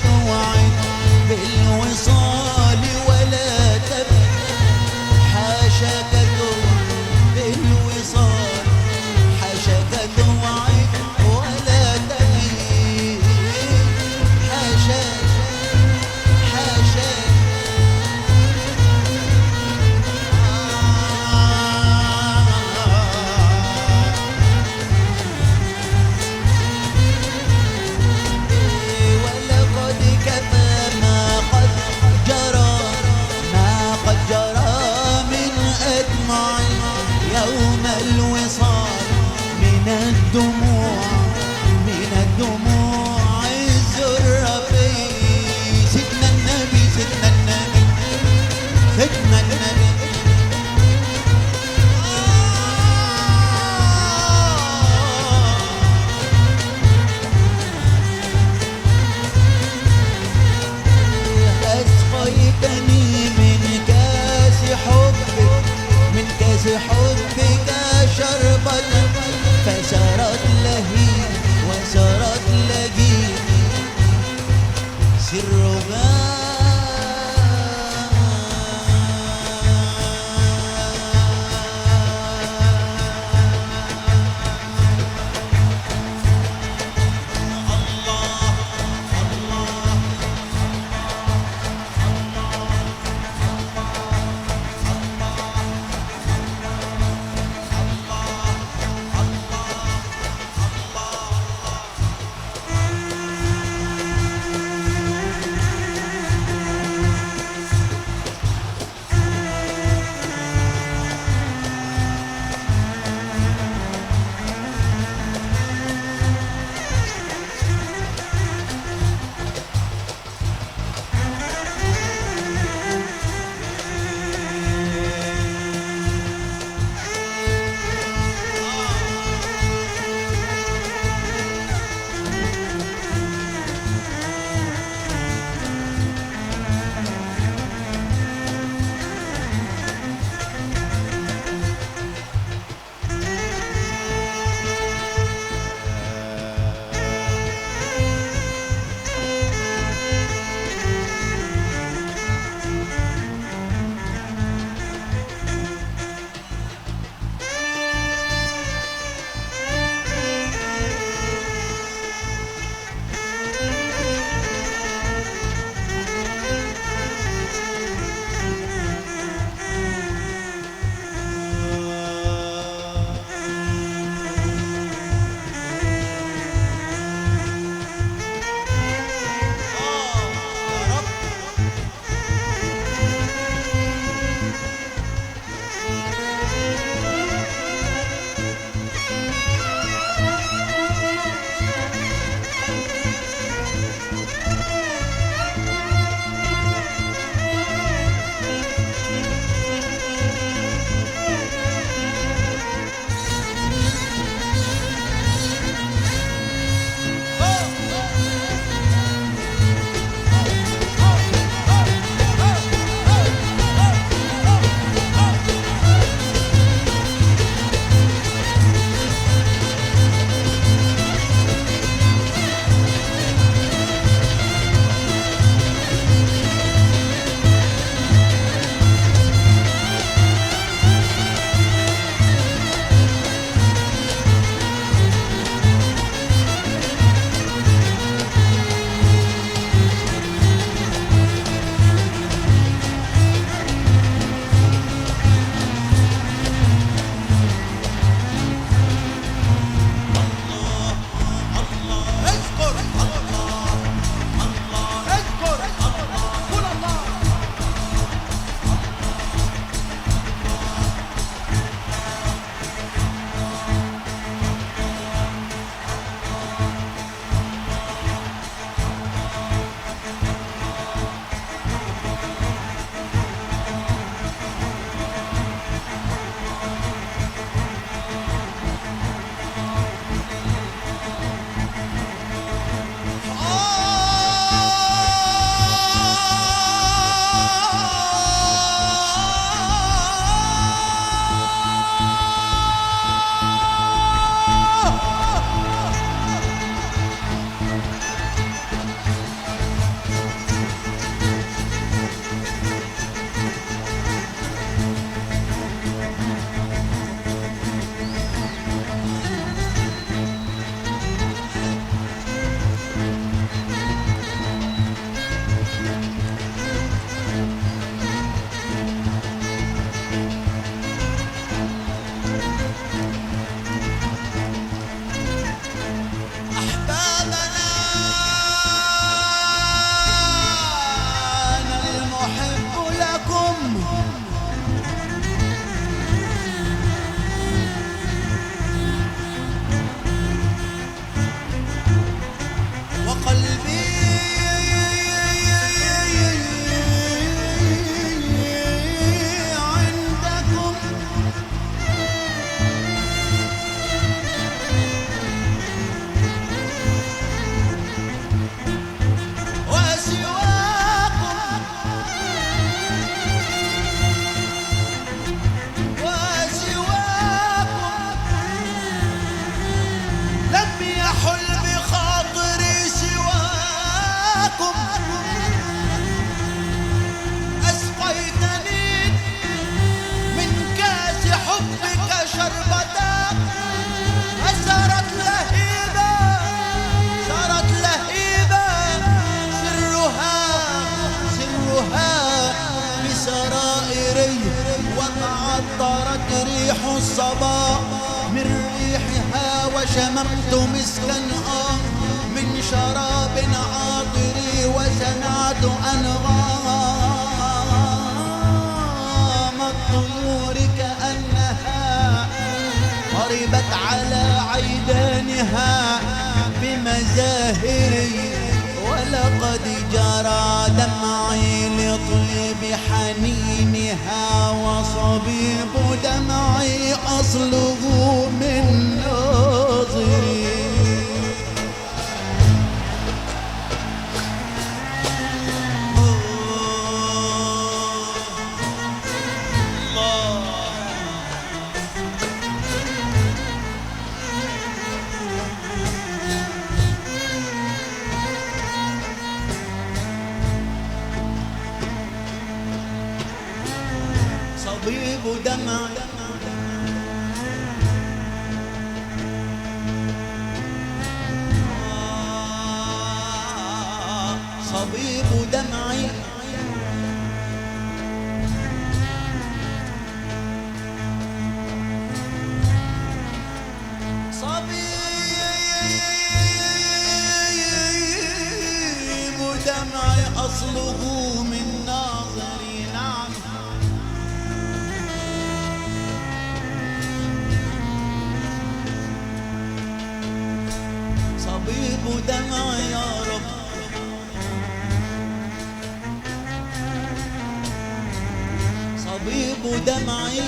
توعد بالوصال ولا تبكي، حاشاك توعد بالوصال، حاشاك توعد ولا تبكي، حاشاك حاشاك يوم الوصال من الدموع، من الدموع الزرفي. سيدنا النبي سيدنا النبي سيدنا النبي أسقيتني من كاس حبك، من كاس حبك شربة، فسرت لهي وسرت لهي سرها. سواكم أسقيتني من كاس حبك شربتا أسرت لهيبة سرت لهيبة سرها سرها بسرائري وتعطرت ريح الصبا من ريحها وشممت مسكا آه من شراب عاطري وسمعت أنغام الطيور كأنها قربت على عيدانها بمزاهري ولقد جرى دمعي لطيب حنينها وصبيب دمعي أصله من ناظري صبيب دمع صبيب دمعي صبيب دمعي أصله من ناظري نعم صبيب دمعي يا رب صبيب دمعي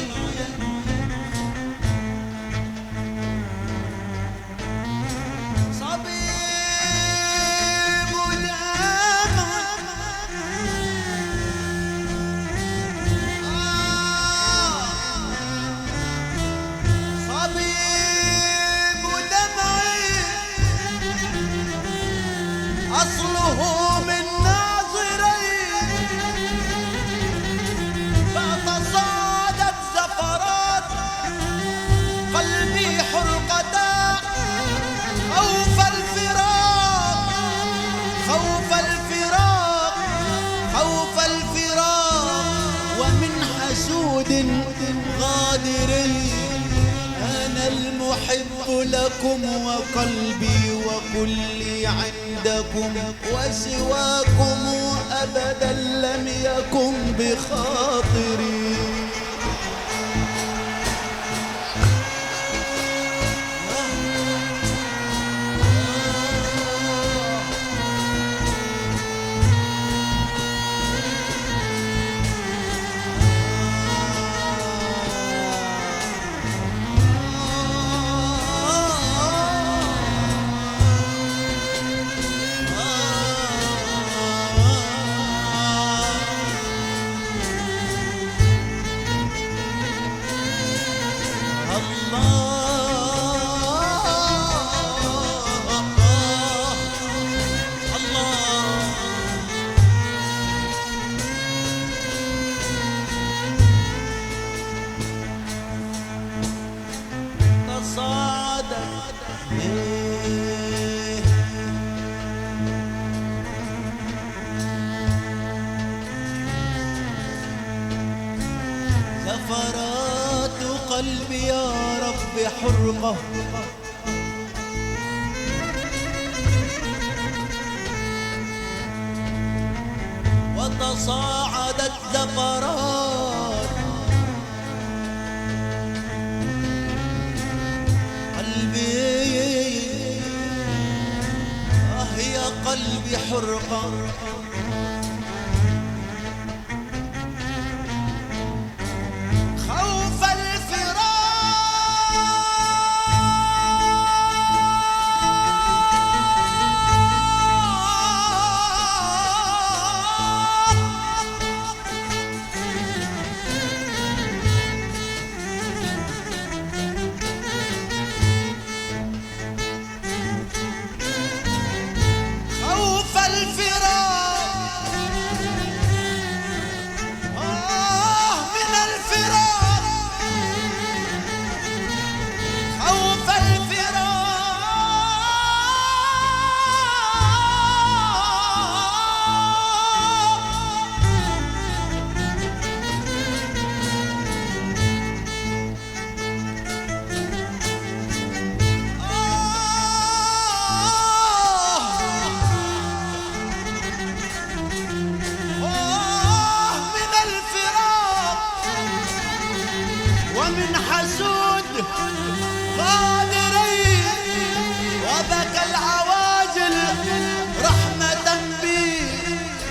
صبيب دمعي آه صبيب دمعي أصله من ناظري فتصادت زفرات قلبي حرقتا خوف الفراق خوف الفراق خوف الفراق ومن حسود غادري أنا المحب لكم وقلبي وكلي عندكم وسواكم أبدا لم يكن بخاطري زفرات قلبي يا رب حرقة وتصاعدت زفرات قلبي آه يا قلبي حرقة خوف الفراق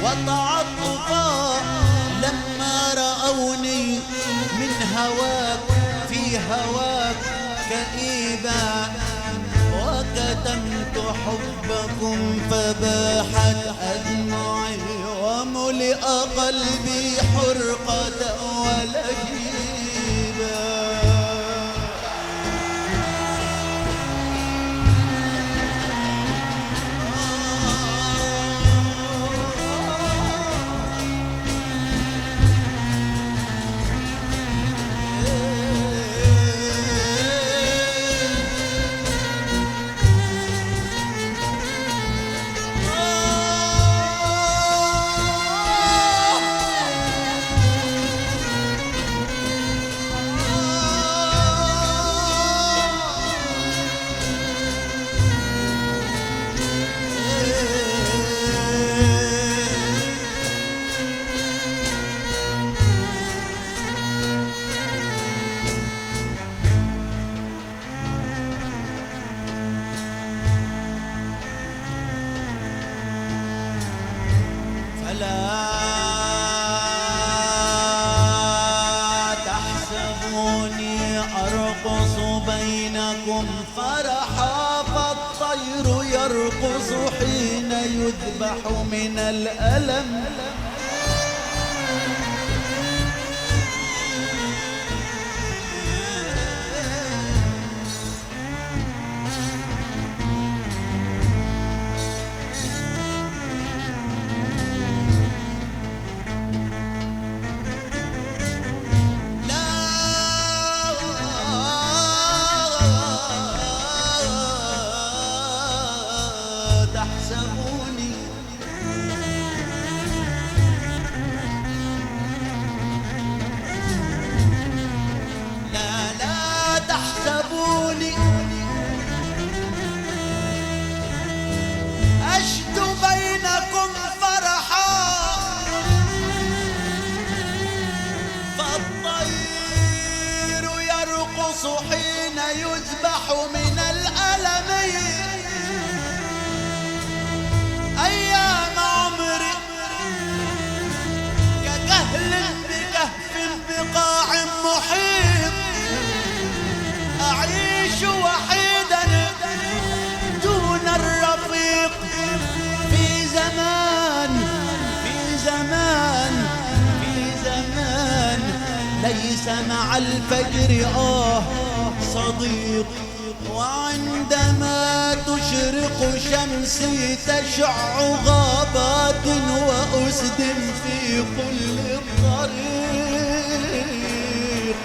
وتعطفا لما رأوني من هواك في هواك كئيبا، وكتمت حبكم فباحت أدمعي وملئ قلبي حرقة ولهيبا. فلا تحسبوني أرقص بينكم فرحا، فالطير يرقص حين يذبح من الألم. أشد بينكم فرحا، فالطير يرقص حين يذبح من الألم. أيام عمري ككهل بكهف بقاع محيط، أعيش وحيدا دون الرفيق، في زمان في زمان في زمان ليس مع الفجر آه صديق. وعندما تشرق شمسي تشع غابات وأسد في كل الطريق.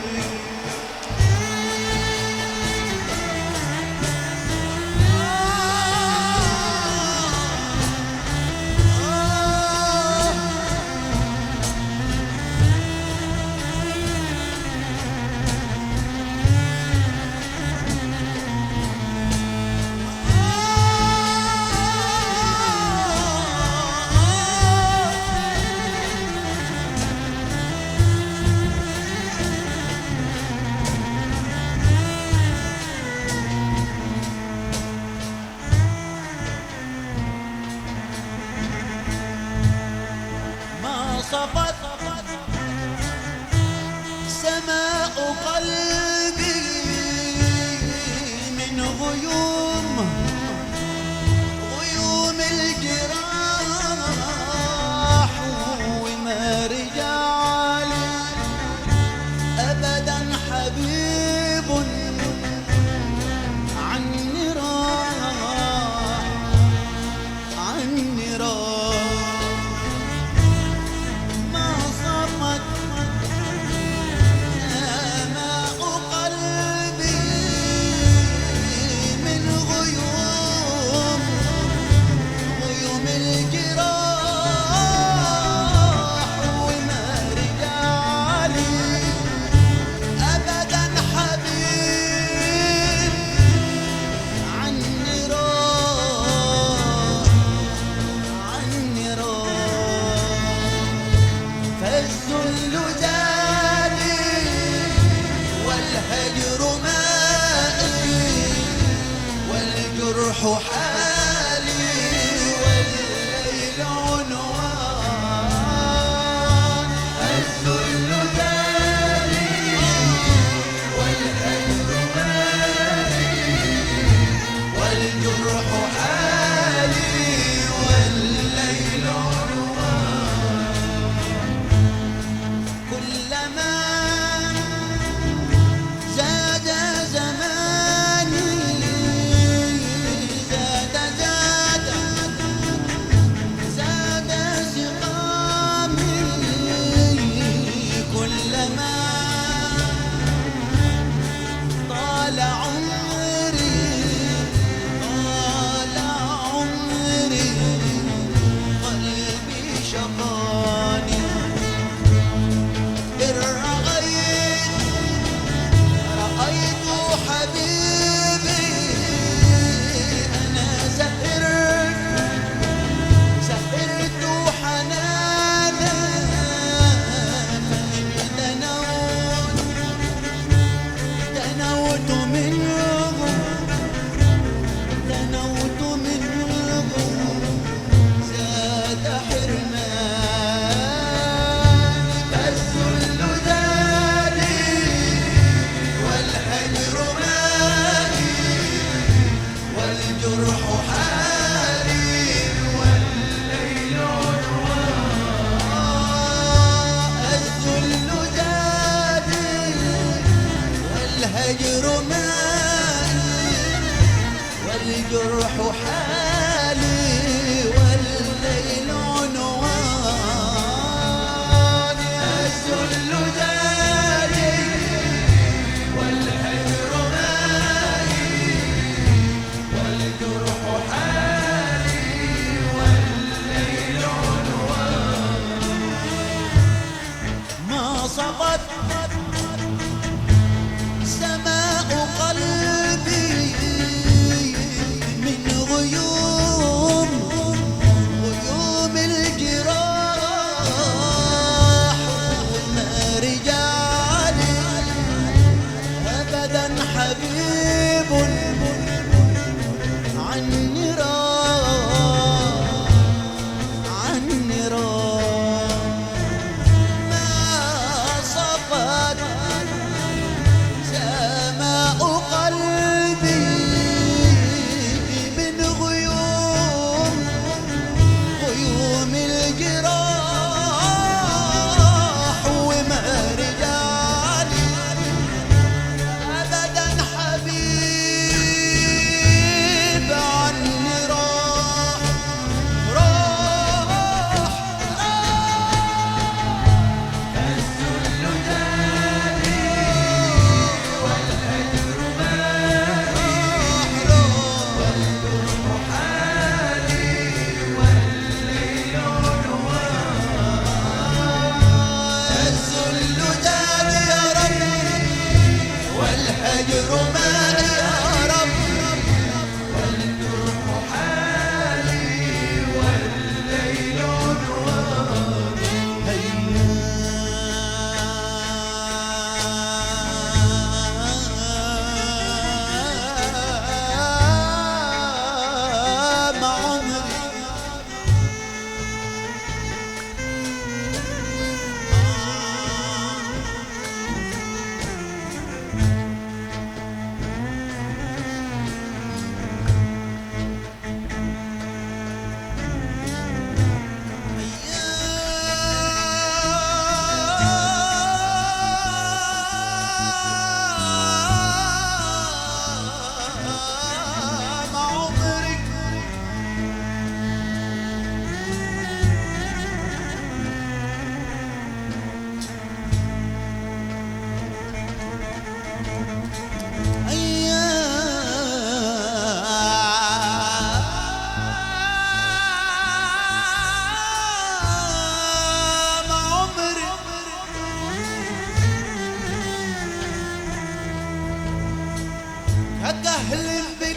صفت سماء قلبي من غيوم غيوم الجراح، وما رجع لي أبدا حبيب عني راح عني راح.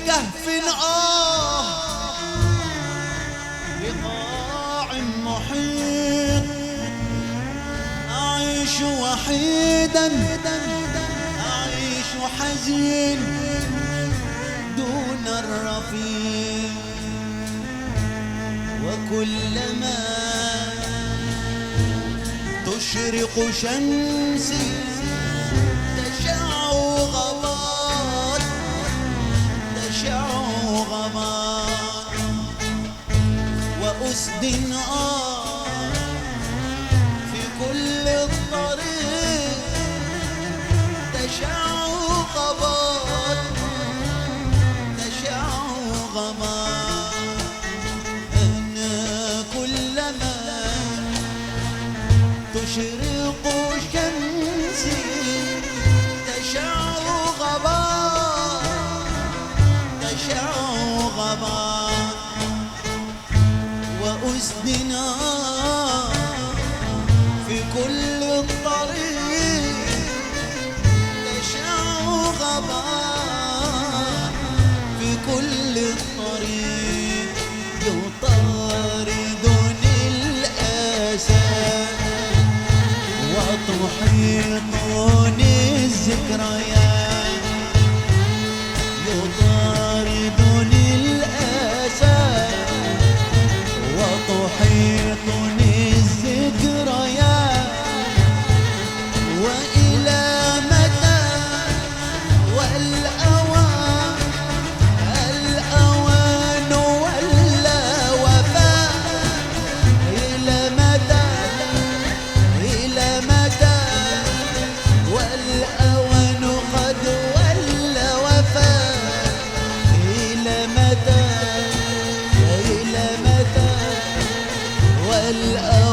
كهف آه بقاع محيط أعيش وحيدا أعيش حزين دون الرفيق وكلما تشرق شمسي تشع غبار تشع غبار وأسد آه في كل الطريق تشع غبار تشع غبار أنا كلما تشرق شمسي تشع غبار تشع غبار وأسدنا في كل الطريق تشع غبار في كل الطريق يطاردني الأسى وتحيطني الذكريات يطاردني الأسى وتحيطني الذكريات وإلى متى والأوان الأوان ولا وفاء إلى متى إلى متى والأوان قد ولا وفاء إلى متى إلى متى والأوان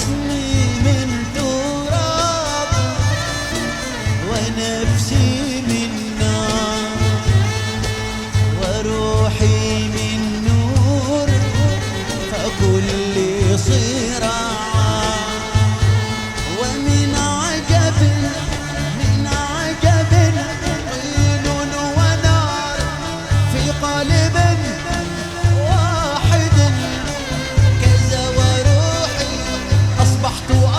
جسمي من تراب ونفسي من نار وروحي من نور فكلي صراع ومن عجب من عجب طين ونار في قلب واحد كذا وروحي أصبحت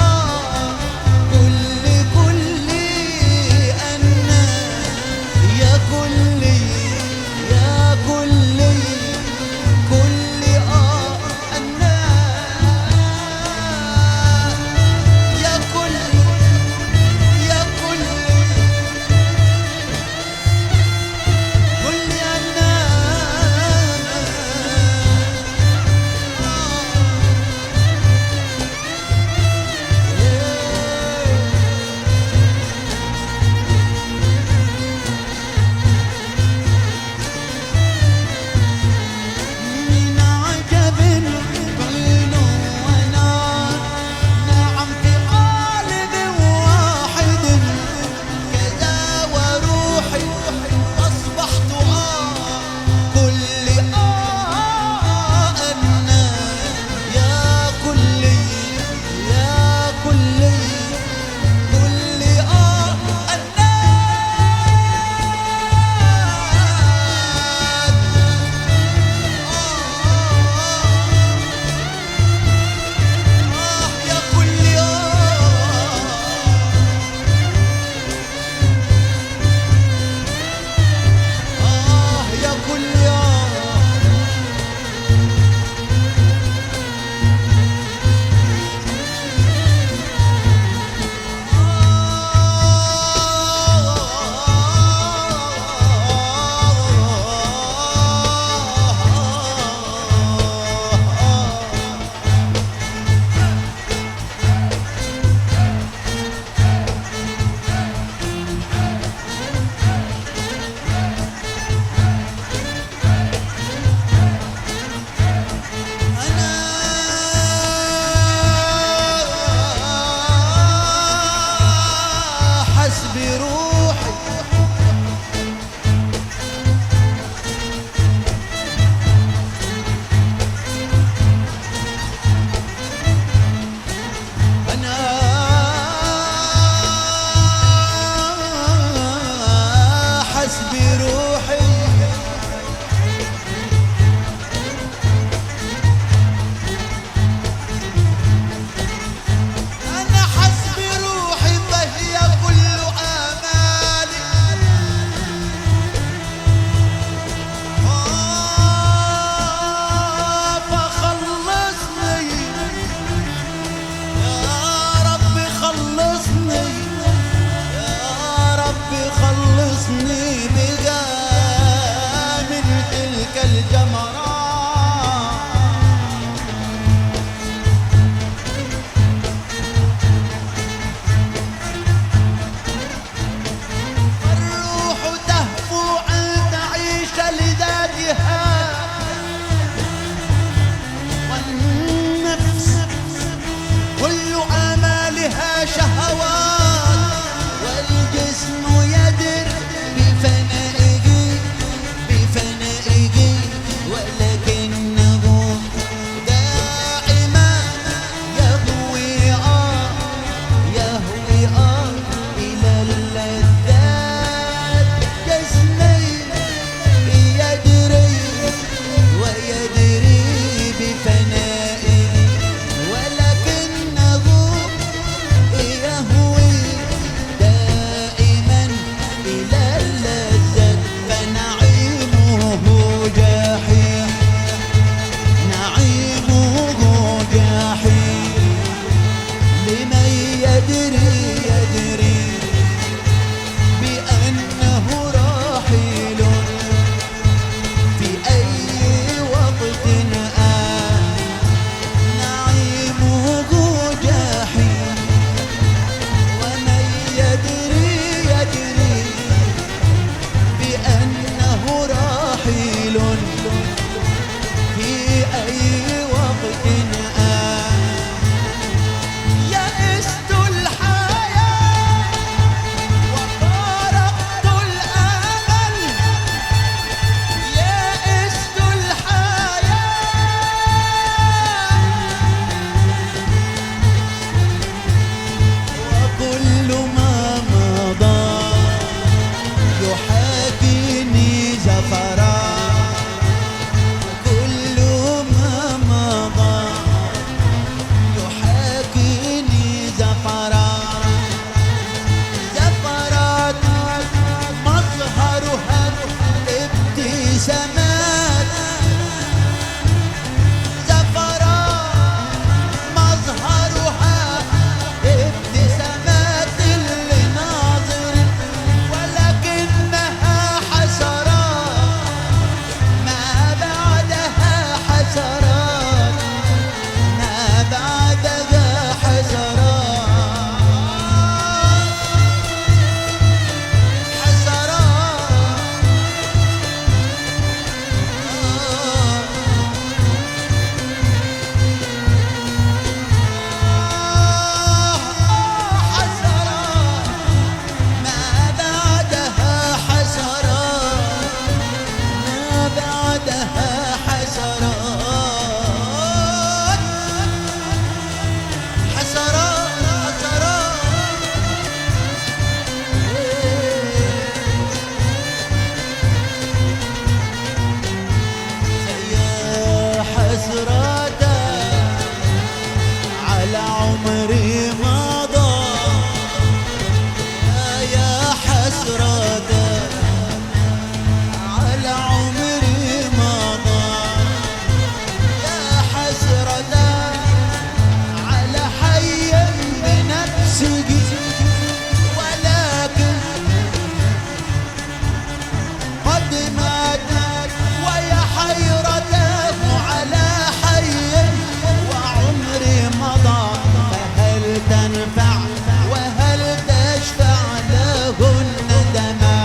تنفع وهل تشفع له الندمات؟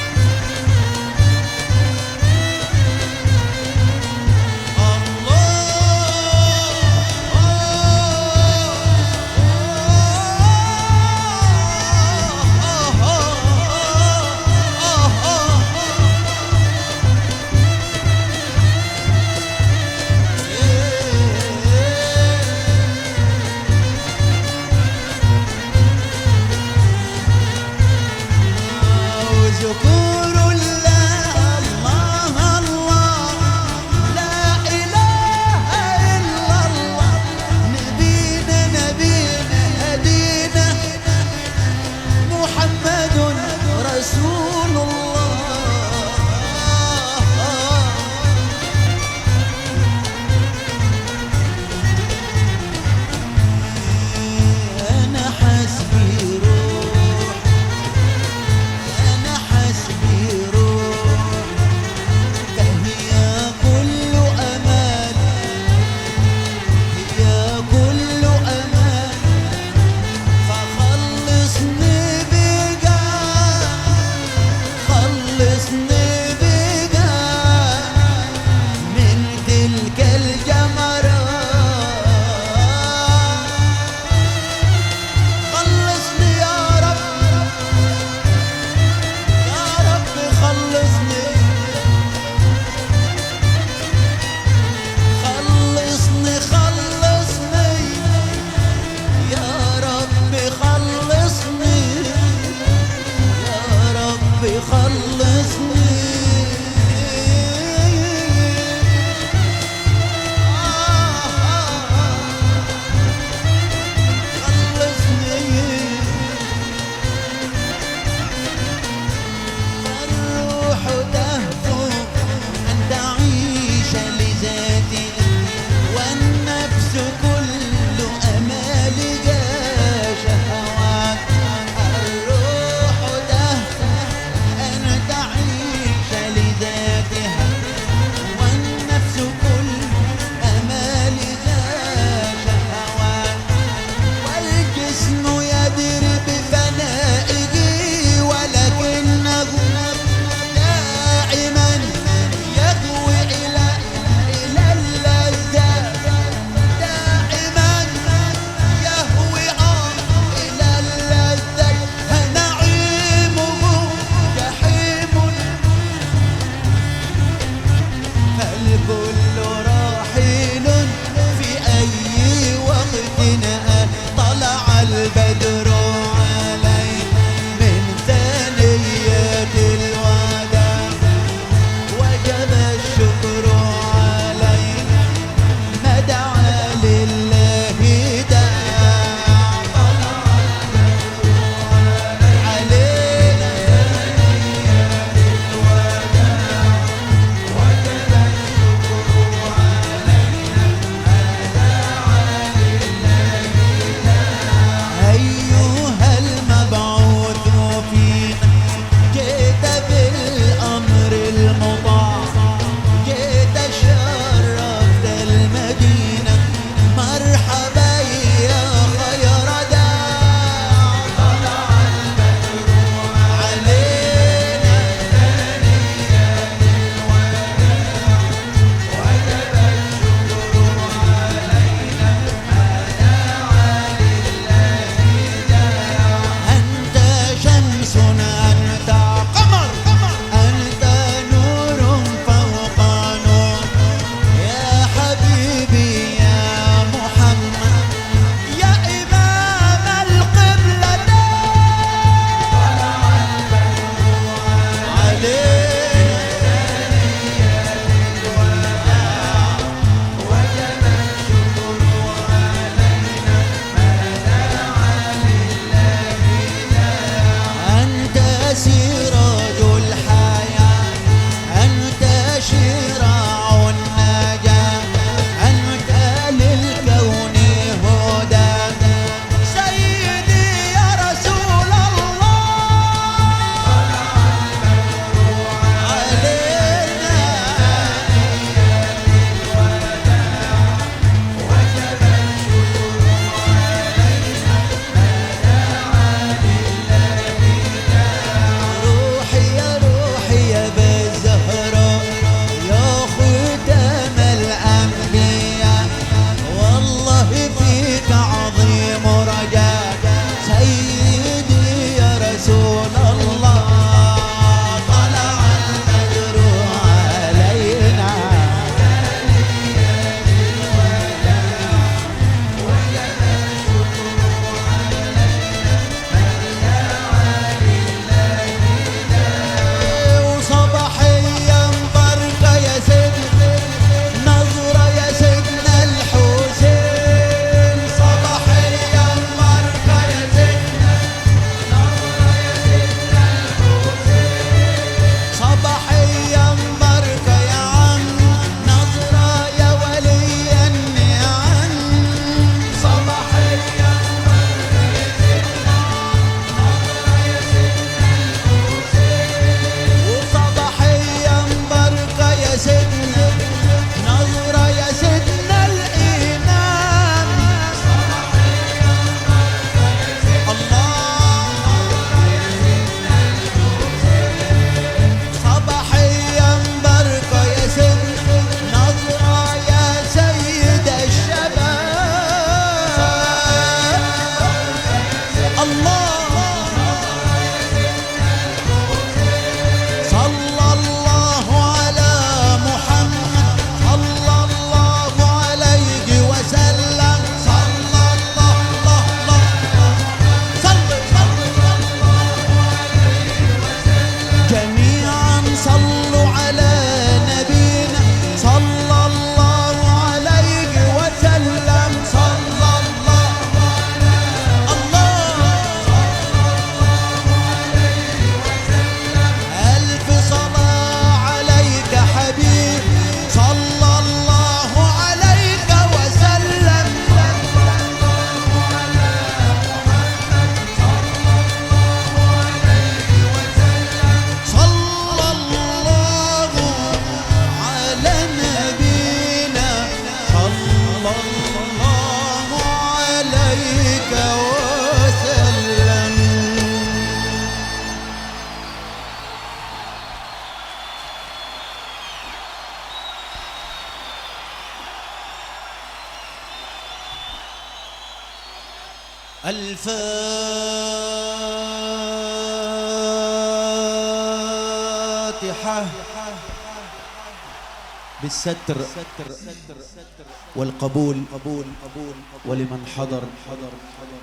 الله الفاتحة بالستر والقبول ولمن حضر.